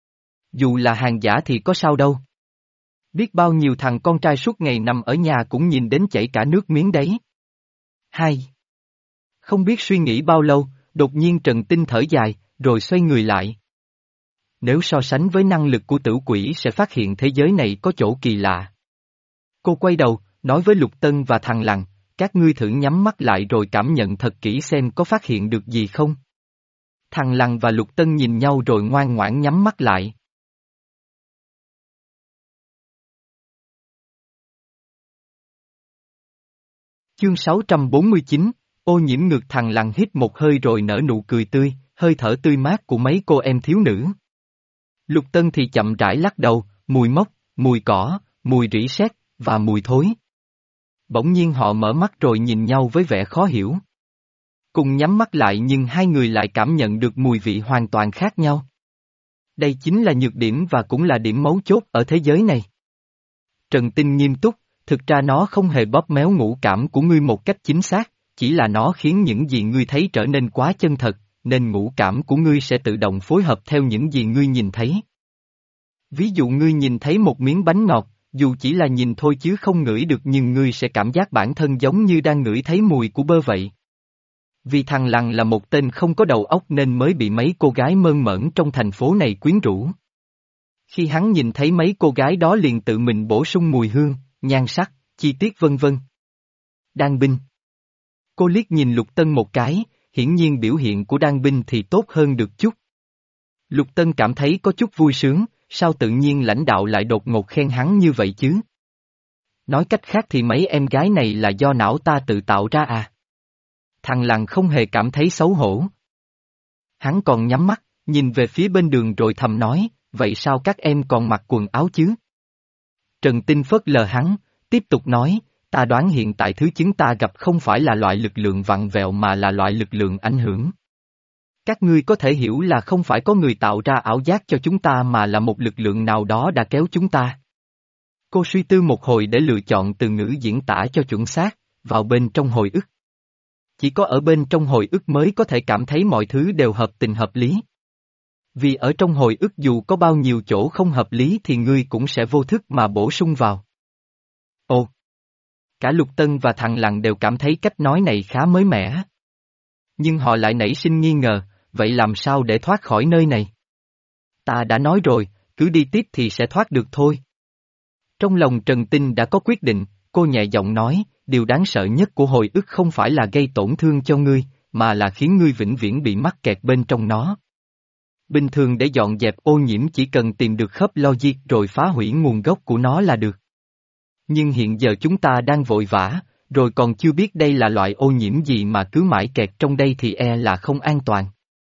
Dù là hàng giả thì có sao đâu. Biết bao nhiêu thằng con trai suốt ngày nằm ở nhà cũng nhìn đến chảy cả nước miếng đấy. Hai. Không biết suy nghĩ bao lâu, đột nhiên Trần Tinh thở dài, rồi xoay người lại. Nếu so sánh với năng lực của tử quỷ sẽ phát hiện thế giới này có chỗ kỳ lạ. Cô quay đầu, nói với Lục Tân và thằng Lăng, các ngươi thử nhắm mắt lại rồi cảm nhận thật kỹ xem có phát hiện được gì không. Thằng Lăng và Lục Tân nhìn nhau rồi ngoan ngoãn nhắm mắt lại. Chương sáu trăm bốn mươi chín, ô nhiễm ngược. Thằng Lăng hít một hơi rồi nở nụ cười tươi, hơi thở tươi mát của mấy cô em thiếu nữ. Lục Tân thì chậm rãi lắc đầu, mùi mốc, mùi cỏ, mùi rỉ sét, và mùi thối. Bỗng nhiên họ mở mắt rồi nhìn nhau với vẻ khó hiểu. Cùng nhắm mắt lại nhưng hai người lại cảm nhận được mùi vị hoàn toàn khác nhau. Đây chính là nhược điểm và cũng là điểm mấu chốt ở thế giới này. Trần Tinh nghiêm túc, thực ra nó không hề bóp méo ngũ cảm của ngươi một cách chính xác, chỉ là nó khiến những gì ngươi thấy trở nên quá chân thật, nên ngũ cảm của ngươi sẽ tự động phối hợp theo những gì ngươi nhìn thấy. Ví dụ ngươi nhìn thấy một miếng bánh ngọt, dù chỉ là nhìn thôi chứ không ngửi được nhưng ngươi sẽ cảm giác bản thân giống như đang ngửi thấy mùi của bơ vậy. Vì thằng Lăng là một tên không có đầu óc nên mới bị mấy cô gái mơn mởn trong thành phố này quyến rũ. Khi hắn nhìn thấy mấy cô gái đó liền tự mình bổ sung mùi hương, nhan sắc, chi tiết vân vân. Đan binh. Cô liếc nhìn Lục Tân một cái, hiển nhiên biểu hiện của Đan binh thì tốt hơn được chút. Lục Tân cảm thấy có chút vui sướng, sao tự nhiên lãnh đạo lại đột ngột khen hắn như vậy chứ? Nói cách khác thì mấy em gái này là do não ta tự tạo ra à? Thằng Lăng không hề cảm thấy xấu hổ. Hắn còn nhắm mắt, nhìn về phía bên đường rồi thầm nói, vậy sao các em còn mặc quần áo chứ? Trần Tinh phớt lờ hắn, tiếp tục nói, ta đoán hiện tại thứ chúng ta gặp không phải là loại lực lượng vặn vẹo mà là loại lực lượng ảnh hưởng. Các ngươi có thể hiểu là không phải có người tạo ra ảo giác cho chúng ta mà là một lực lượng nào đó đã kéo chúng ta. Cô suy tư một hồi để lựa chọn từ ngữ diễn tả cho chuẩn xác, vào bên trong hồi ức. Chỉ có ở bên trong hồi ức mới có thể cảm thấy mọi thứ đều hợp tình hợp lý. Vì ở trong hồi ức dù có bao nhiêu chỗ không hợp lý thì ngươi cũng sẽ vô thức mà bổ sung vào. Ồ! Cả Lục Tân và thằng Lăng đều cảm thấy cách nói này khá mới mẻ. Nhưng họ lại nảy sinh nghi ngờ, vậy làm sao để thoát khỏi nơi này? Ta đã nói rồi, cứ đi tiếp thì sẽ thoát được thôi. Trong lòng Trần Tinh đã có quyết định, cô nhẹ giọng nói, điều đáng sợ nhất của hồi ức không phải là gây tổn thương cho ngươi, mà là khiến ngươi vĩnh viễn bị mắc kẹt bên trong nó. Bình thường để dọn dẹp ô nhiễm chỉ cần tìm được khớp logic rồi phá hủy nguồn gốc của nó là được. Nhưng hiện giờ chúng ta đang vội vã, rồi còn chưa biết đây là loại ô nhiễm gì mà cứ mãi kẹt trong đây thì e là không an toàn.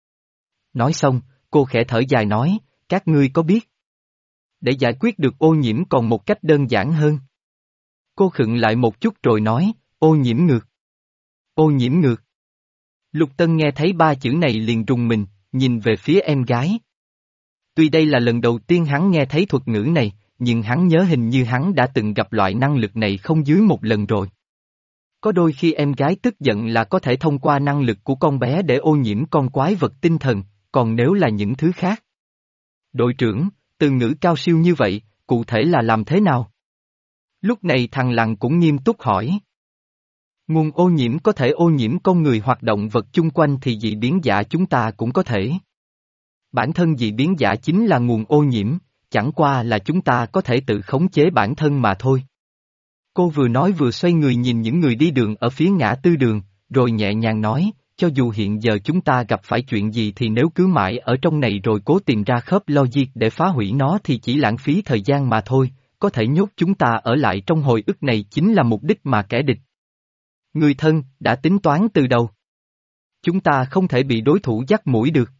Nói xong, cô khẽ thở dài nói, các ngươi có biết? Để giải quyết được ô nhiễm còn một cách đơn giản hơn. Cô khựng lại một chút rồi nói, ô nhiễm ngược. Ô nhiễm ngược. Lục Tân nghe thấy ba chữ này liền rùng mình, nhìn về phía em gái. Tuy đây là lần đầu tiên hắn nghe thấy thuật ngữ này, nhưng hắn nhớ hình như hắn đã từng gặp loại năng lực này không dưới một lần rồi. Có đôi khi em gái tức giận là có thể thông qua năng lực của con bé để ô nhiễm con quái vật tinh thần, còn nếu là những thứ khác. Đội trưởng, từ ngữ cao siêu như vậy, cụ thể là làm thế nào? Lúc này thằng Lằn cũng nghiêm túc hỏi. Nguồn ô nhiễm có thể ô nhiễm con người hoặc động vật chung quanh thì dị biến giả chúng ta cũng có thể. Bản thân dị biến giả chính là nguồn ô nhiễm, chẳng qua là chúng ta có thể tự khống chế bản thân mà thôi. Cô vừa nói vừa xoay người nhìn những người đi đường ở phía ngã tư đường, rồi nhẹ nhàng nói, cho dù hiện giờ chúng ta gặp phải chuyện gì thì nếu cứ mãi ở trong này rồi cố tìm ra khớp logic để phá hủy nó thì chỉ lãng phí thời gian mà thôi, có thể nhốt chúng ta ở lại trong hồi ức này chính là mục đích mà kẻ địch. Người thân, đã tính toán từ đầu. Chúng ta không thể bị đối thủ dắt mũi được.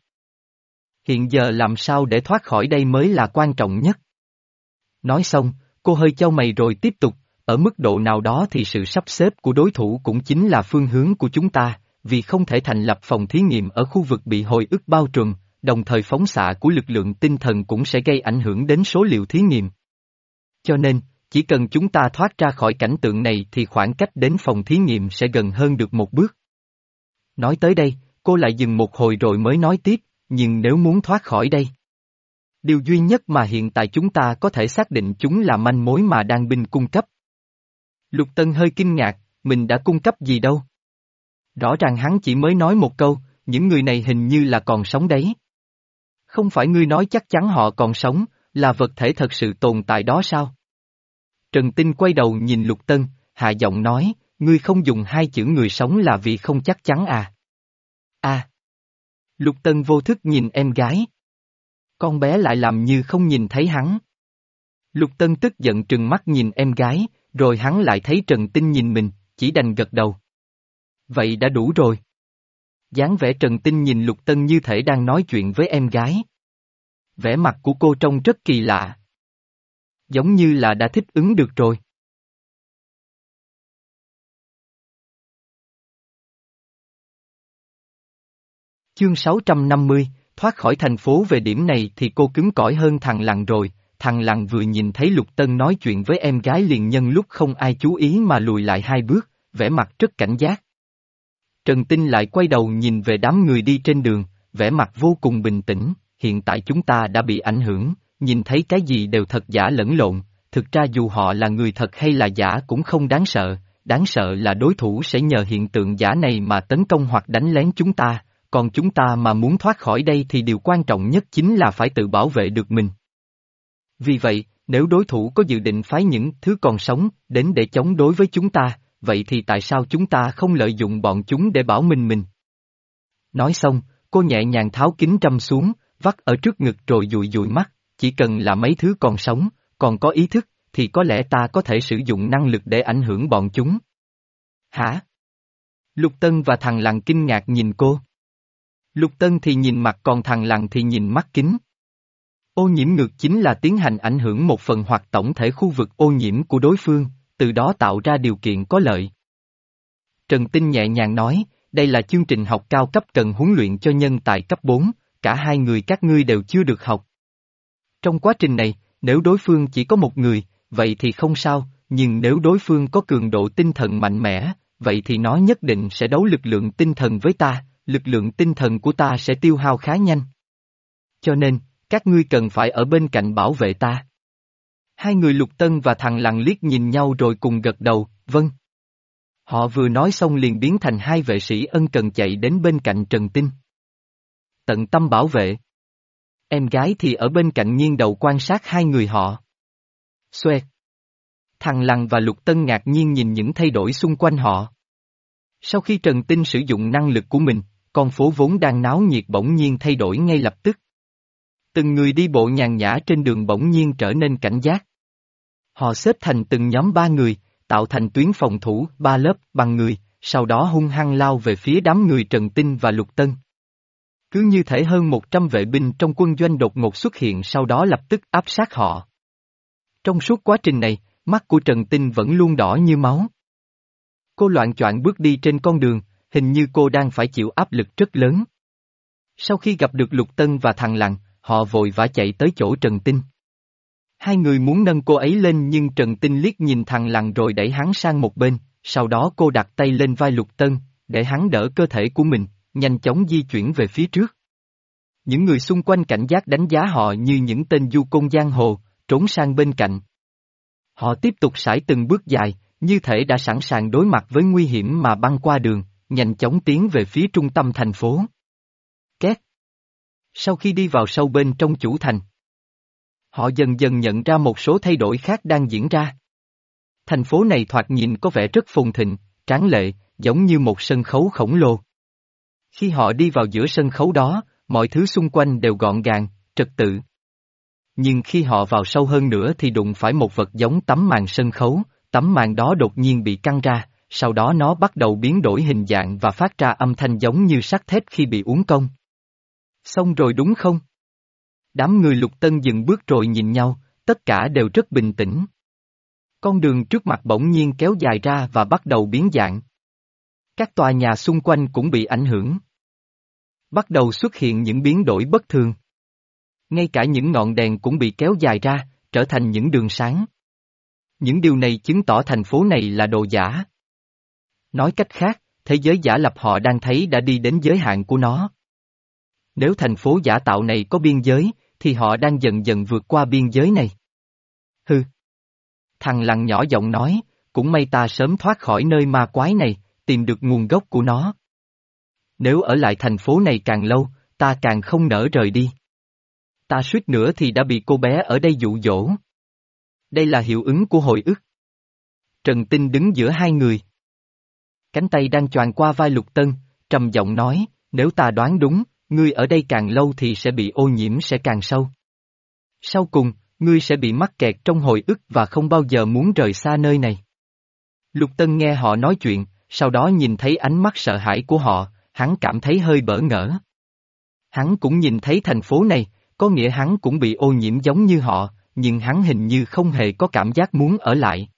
Hiện giờ làm sao để thoát khỏi đây mới là quan trọng nhất. Nói xong, cô hơi chau mày rồi tiếp tục, ở mức độ nào đó thì sự sắp xếp của đối thủ cũng chính là phương hướng của chúng ta, vì không thể thành lập phòng thí nghiệm ở khu vực bị hồi ức bao trùm, đồng thời phóng xạ của lực lượng tinh thần cũng sẽ gây ảnh hưởng đến số liệu thí nghiệm. Cho nên, chỉ cần chúng ta thoát ra khỏi cảnh tượng này thì khoảng cách đến phòng thí nghiệm sẽ gần hơn được một bước. Nói tới đây, cô lại dừng một hồi rồi mới nói tiếp, nhưng nếu muốn thoát khỏi đây. Điều duy nhất mà hiện tại chúng ta có thể xác định chúng là manh mối mà Đan binh cung cấp. Lục Tân hơi kinh ngạc, mình đã cung cấp gì đâu. Rõ ràng hắn chỉ mới nói một câu, những người này hình như là còn sống đấy. Không phải ngươi nói chắc chắn họ còn sống, là vật thể thật sự tồn tại đó sao? Trần Tinh quay đầu nhìn Lục Tân, hạ giọng nói, ngươi không dùng hai chữ người sống là vì không chắc chắn à? À! Lục Tân vô thức nhìn em gái. Con bé lại làm như không nhìn thấy hắn. Lục Tân tức giận trừng mắt nhìn em gái, rồi hắn lại thấy Trần Tinh nhìn mình, chỉ đành gật đầu. Vậy đã đủ rồi. Dáng vẻ Trần Tinh nhìn Lục Tân như thể đang nói chuyện với em gái. Vẻ mặt của cô trông rất kỳ lạ. Giống như là đã thích ứng được rồi. Chương sáu trăm năm mươi, thoát khỏi thành phố về điểm này thì cô cứng cỏi hơn thằng Lằn rồi, thằng Lằn vừa nhìn thấy Lục Tân nói chuyện với em gái liền nhân lúc không ai chú ý mà lùi lại hai bước, vẻ mặt rất cảnh giác. Trần Tinh lại quay đầu nhìn về đám người đi trên đường, vẻ mặt vô cùng bình tĩnh, hiện tại chúng ta đã bị ảnh hưởng, nhìn thấy cái gì đều thật giả lẫn lộn, thực ra dù họ là người thật hay là giả cũng không đáng sợ, đáng sợ là đối thủ sẽ nhờ hiện tượng giả này mà tấn công hoặc đánh lén chúng ta, còn chúng ta mà muốn thoát khỏi đây thì điều quan trọng nhất chính là phải tự bảo vệ được mình. Vì vậy, nếu đối thủ có dự định phái những thứ còn sống đến để chống đối với chúng ta, vậy thì tại sao chúng ta không lợi dụng bọn chúng để bảo mình mình? Nói xong, cô nhẹ nhàng tháo kính trâm xuống, vắt ở trước ngực rồi dụi dụi mắt, chỉ cần là mấy thứ còn sống, còn có ý thức, thì có lẽ ta có thể sử dụng năng lực để ảnh hưởng bọn chúng. Hả? Lục Tân và thằng Lằn kinh ngạc nhìn cô. Lục Tân thì nhìn mặt còn thằng Lằn thì nhìn mắt kính. Ô nhiễm ngược chính là tiến hành ảnh hưởng một phần hoặc tổng thể khu vực ô nhiễm của đối phương, từ đó tạo ra điều kiện có lợi. Trần Tinh nhẹ nhàng nói, đây là chương trình học cao cấp cần huấn luyện cho nhân tài cấp bốn, cả hai người các ngươi đều chưa được học. Trong quá trình này, nếu đối phương chỉ có một người, vậy thì không sao, nhưng nếu đối phương có cường độ tinh thần mạnh mẽ, vậy thì nó nhất định sẽ đấu lực lượng tinh thần với ta, lực lượng tinh thần của ta sẽ tiêu hao khá nhanh. Cho nên, các ngươi cần phải ở bên cạnh bảo vệ ta. Hai người Lục Tân và thằng Lằn liếc nhìn nhau rồi cùng gật đầu, vâng. Họ vừa nói xong liền biến thành hai vệ sĩ ân cần chạy đến bên cạnh Trần Tinh. Tận tâm bảo vệ. Em gái thì ở bên cạnh nghiêng đầu quan sát hai người họ. Xoẹt. Thằng Lằn và Lục Tân ngạc nhiên nhìn những thay đổi xung quanh họ. Sau khi Trần Tinh sử dụng năng lực của mình, con phố vốn đang náo nhiệt bỗng nhiên thay đổi ngay lập tức. Từng người đi bộ nhàn nhã trên đường bỗng nhiên trở nên cảnh giác. Họ xếp thành từng nhóm ba người, tạo thành tuyến phòng thủ ba lớp bằng người, sau đó hung hăng lao về phía đám người Trần Tinh và Lục Tân. Cứ như thể hơn một trăm vệ binh trong quân doanh đột ngột xuất hiện sau đó lập tức áp sát họ. Trong suốt quá trình này, mắt của Trần Tinh vẫn luôn đỏ như máu. Cô loạng choạng bước đi trên con đường, hình như cô đang phải chịu áp lực rất lớn. Sau khi gặp được Lục Tân và thằng Lặng, họ vội vã chạy tới chỗ Trần Tinh. Hai người muốn nâng cô ấy lên nhưng Trần Tinh liếc nhìn thằng Lặng rồi đẩy hắn sang một bên, sau đó cô đặt tay lên vai Lục Tân, để hắn đỡ cơ thể của mình, nhanh chóng di chuyển về phía trước. Những người xung quanh cảnh giác đánh giá họ như những tên du côn giang hồ, trốn sang bên cạnh. Họ tiếp tục sải từng bước dài, như thể đã sẵn sàng đối mặt với nguy hiểm mà băng qua đường, nhanh chóng tiến về phía trung tâm thành phố. Két. Sau khi đi vào sâu bên trong chủ thành, họ dần dần nhận ra một số thay đổi khác đang diễn ra. Thành phố này thoạt nhìn có vẻ rất phồn thịnh, tráng lệ, giống như một sân khấu khổng lồ. Khi họ đi vào giữa sân khấu đó, mọi thứ xung quanh đều gọn gàng, trật tự. Nhưng khi họ vào sâu hơn nữa thì đụng phải một vật giống tấm màn sân khấu, tấm màn đó đột nhiên bị căng ra, sau đó nó bắt đầu biến đổi hình dạng và phát ra âm thanh giống như sắt thép khi bị uốn cong. Xong rồi đúng không? Đám người Lục Tân dừng bước rồi nhìn nhau, tất cả đều rất bình tĩnh. Con đường trước mặt bỗng nhiên kéo dài ra và bắt đầu biến dạng. Các tòa nhà xung quanh cũng bị ảnh hưởng. Bắt đầu xuất hiện những biến đổi bất thường. Ngay cả những ngọn đèn cũng bị kéo dài ra, trở thành những đường sáng. Những điều này chứng tỏ thành phố này là đồ giả. Nói cách khác, thế giới giả lập họ đang thấy đã đi đến giới hạn của nó. Nếu thành phố giả tạo này có biên giới, thì họ đang dần dần vượt qua biên giới này. Hừ. Thằng Lặng nhỏ giọng nói, cũng may ta sớm thoát khỏi nơi ma quái này, tìm được nguồn gốc của nó. Nếu ở lại thành phố này càng lâu, ta càng không nỡ rời đi. Ta suýt nữa thì đã bị cô bé ở đây dụ dỗ. Đây là hiệu ứng của hồi ức. Trần Tinh đứng giữa hai người. Cánh tay đang choàng qua vai Lục Tân, trầm giọng nói, nếu ta đoán đúng, ngươi ở đây càng lâu thì sẽ bị ô nhiễm sẽ càng sâu. Sau cùng, ngươi sẽ bị mắc kẹt trong hồi ức và không bao giờ muốn rời xa nơi này. Lục Tân nghe họ nói chuyện, sau đó nhìn thấy ánh mắt sợ hãi của họ, hắn cảm thấy hơi bỡ ngỡ. Hắn cũng nhìn thấy thành phố này, có nghĩa hắn cũng bị ô nhiễm giống như họ, nhưng hắn hình như không hề có cảm giác muốn ở lại.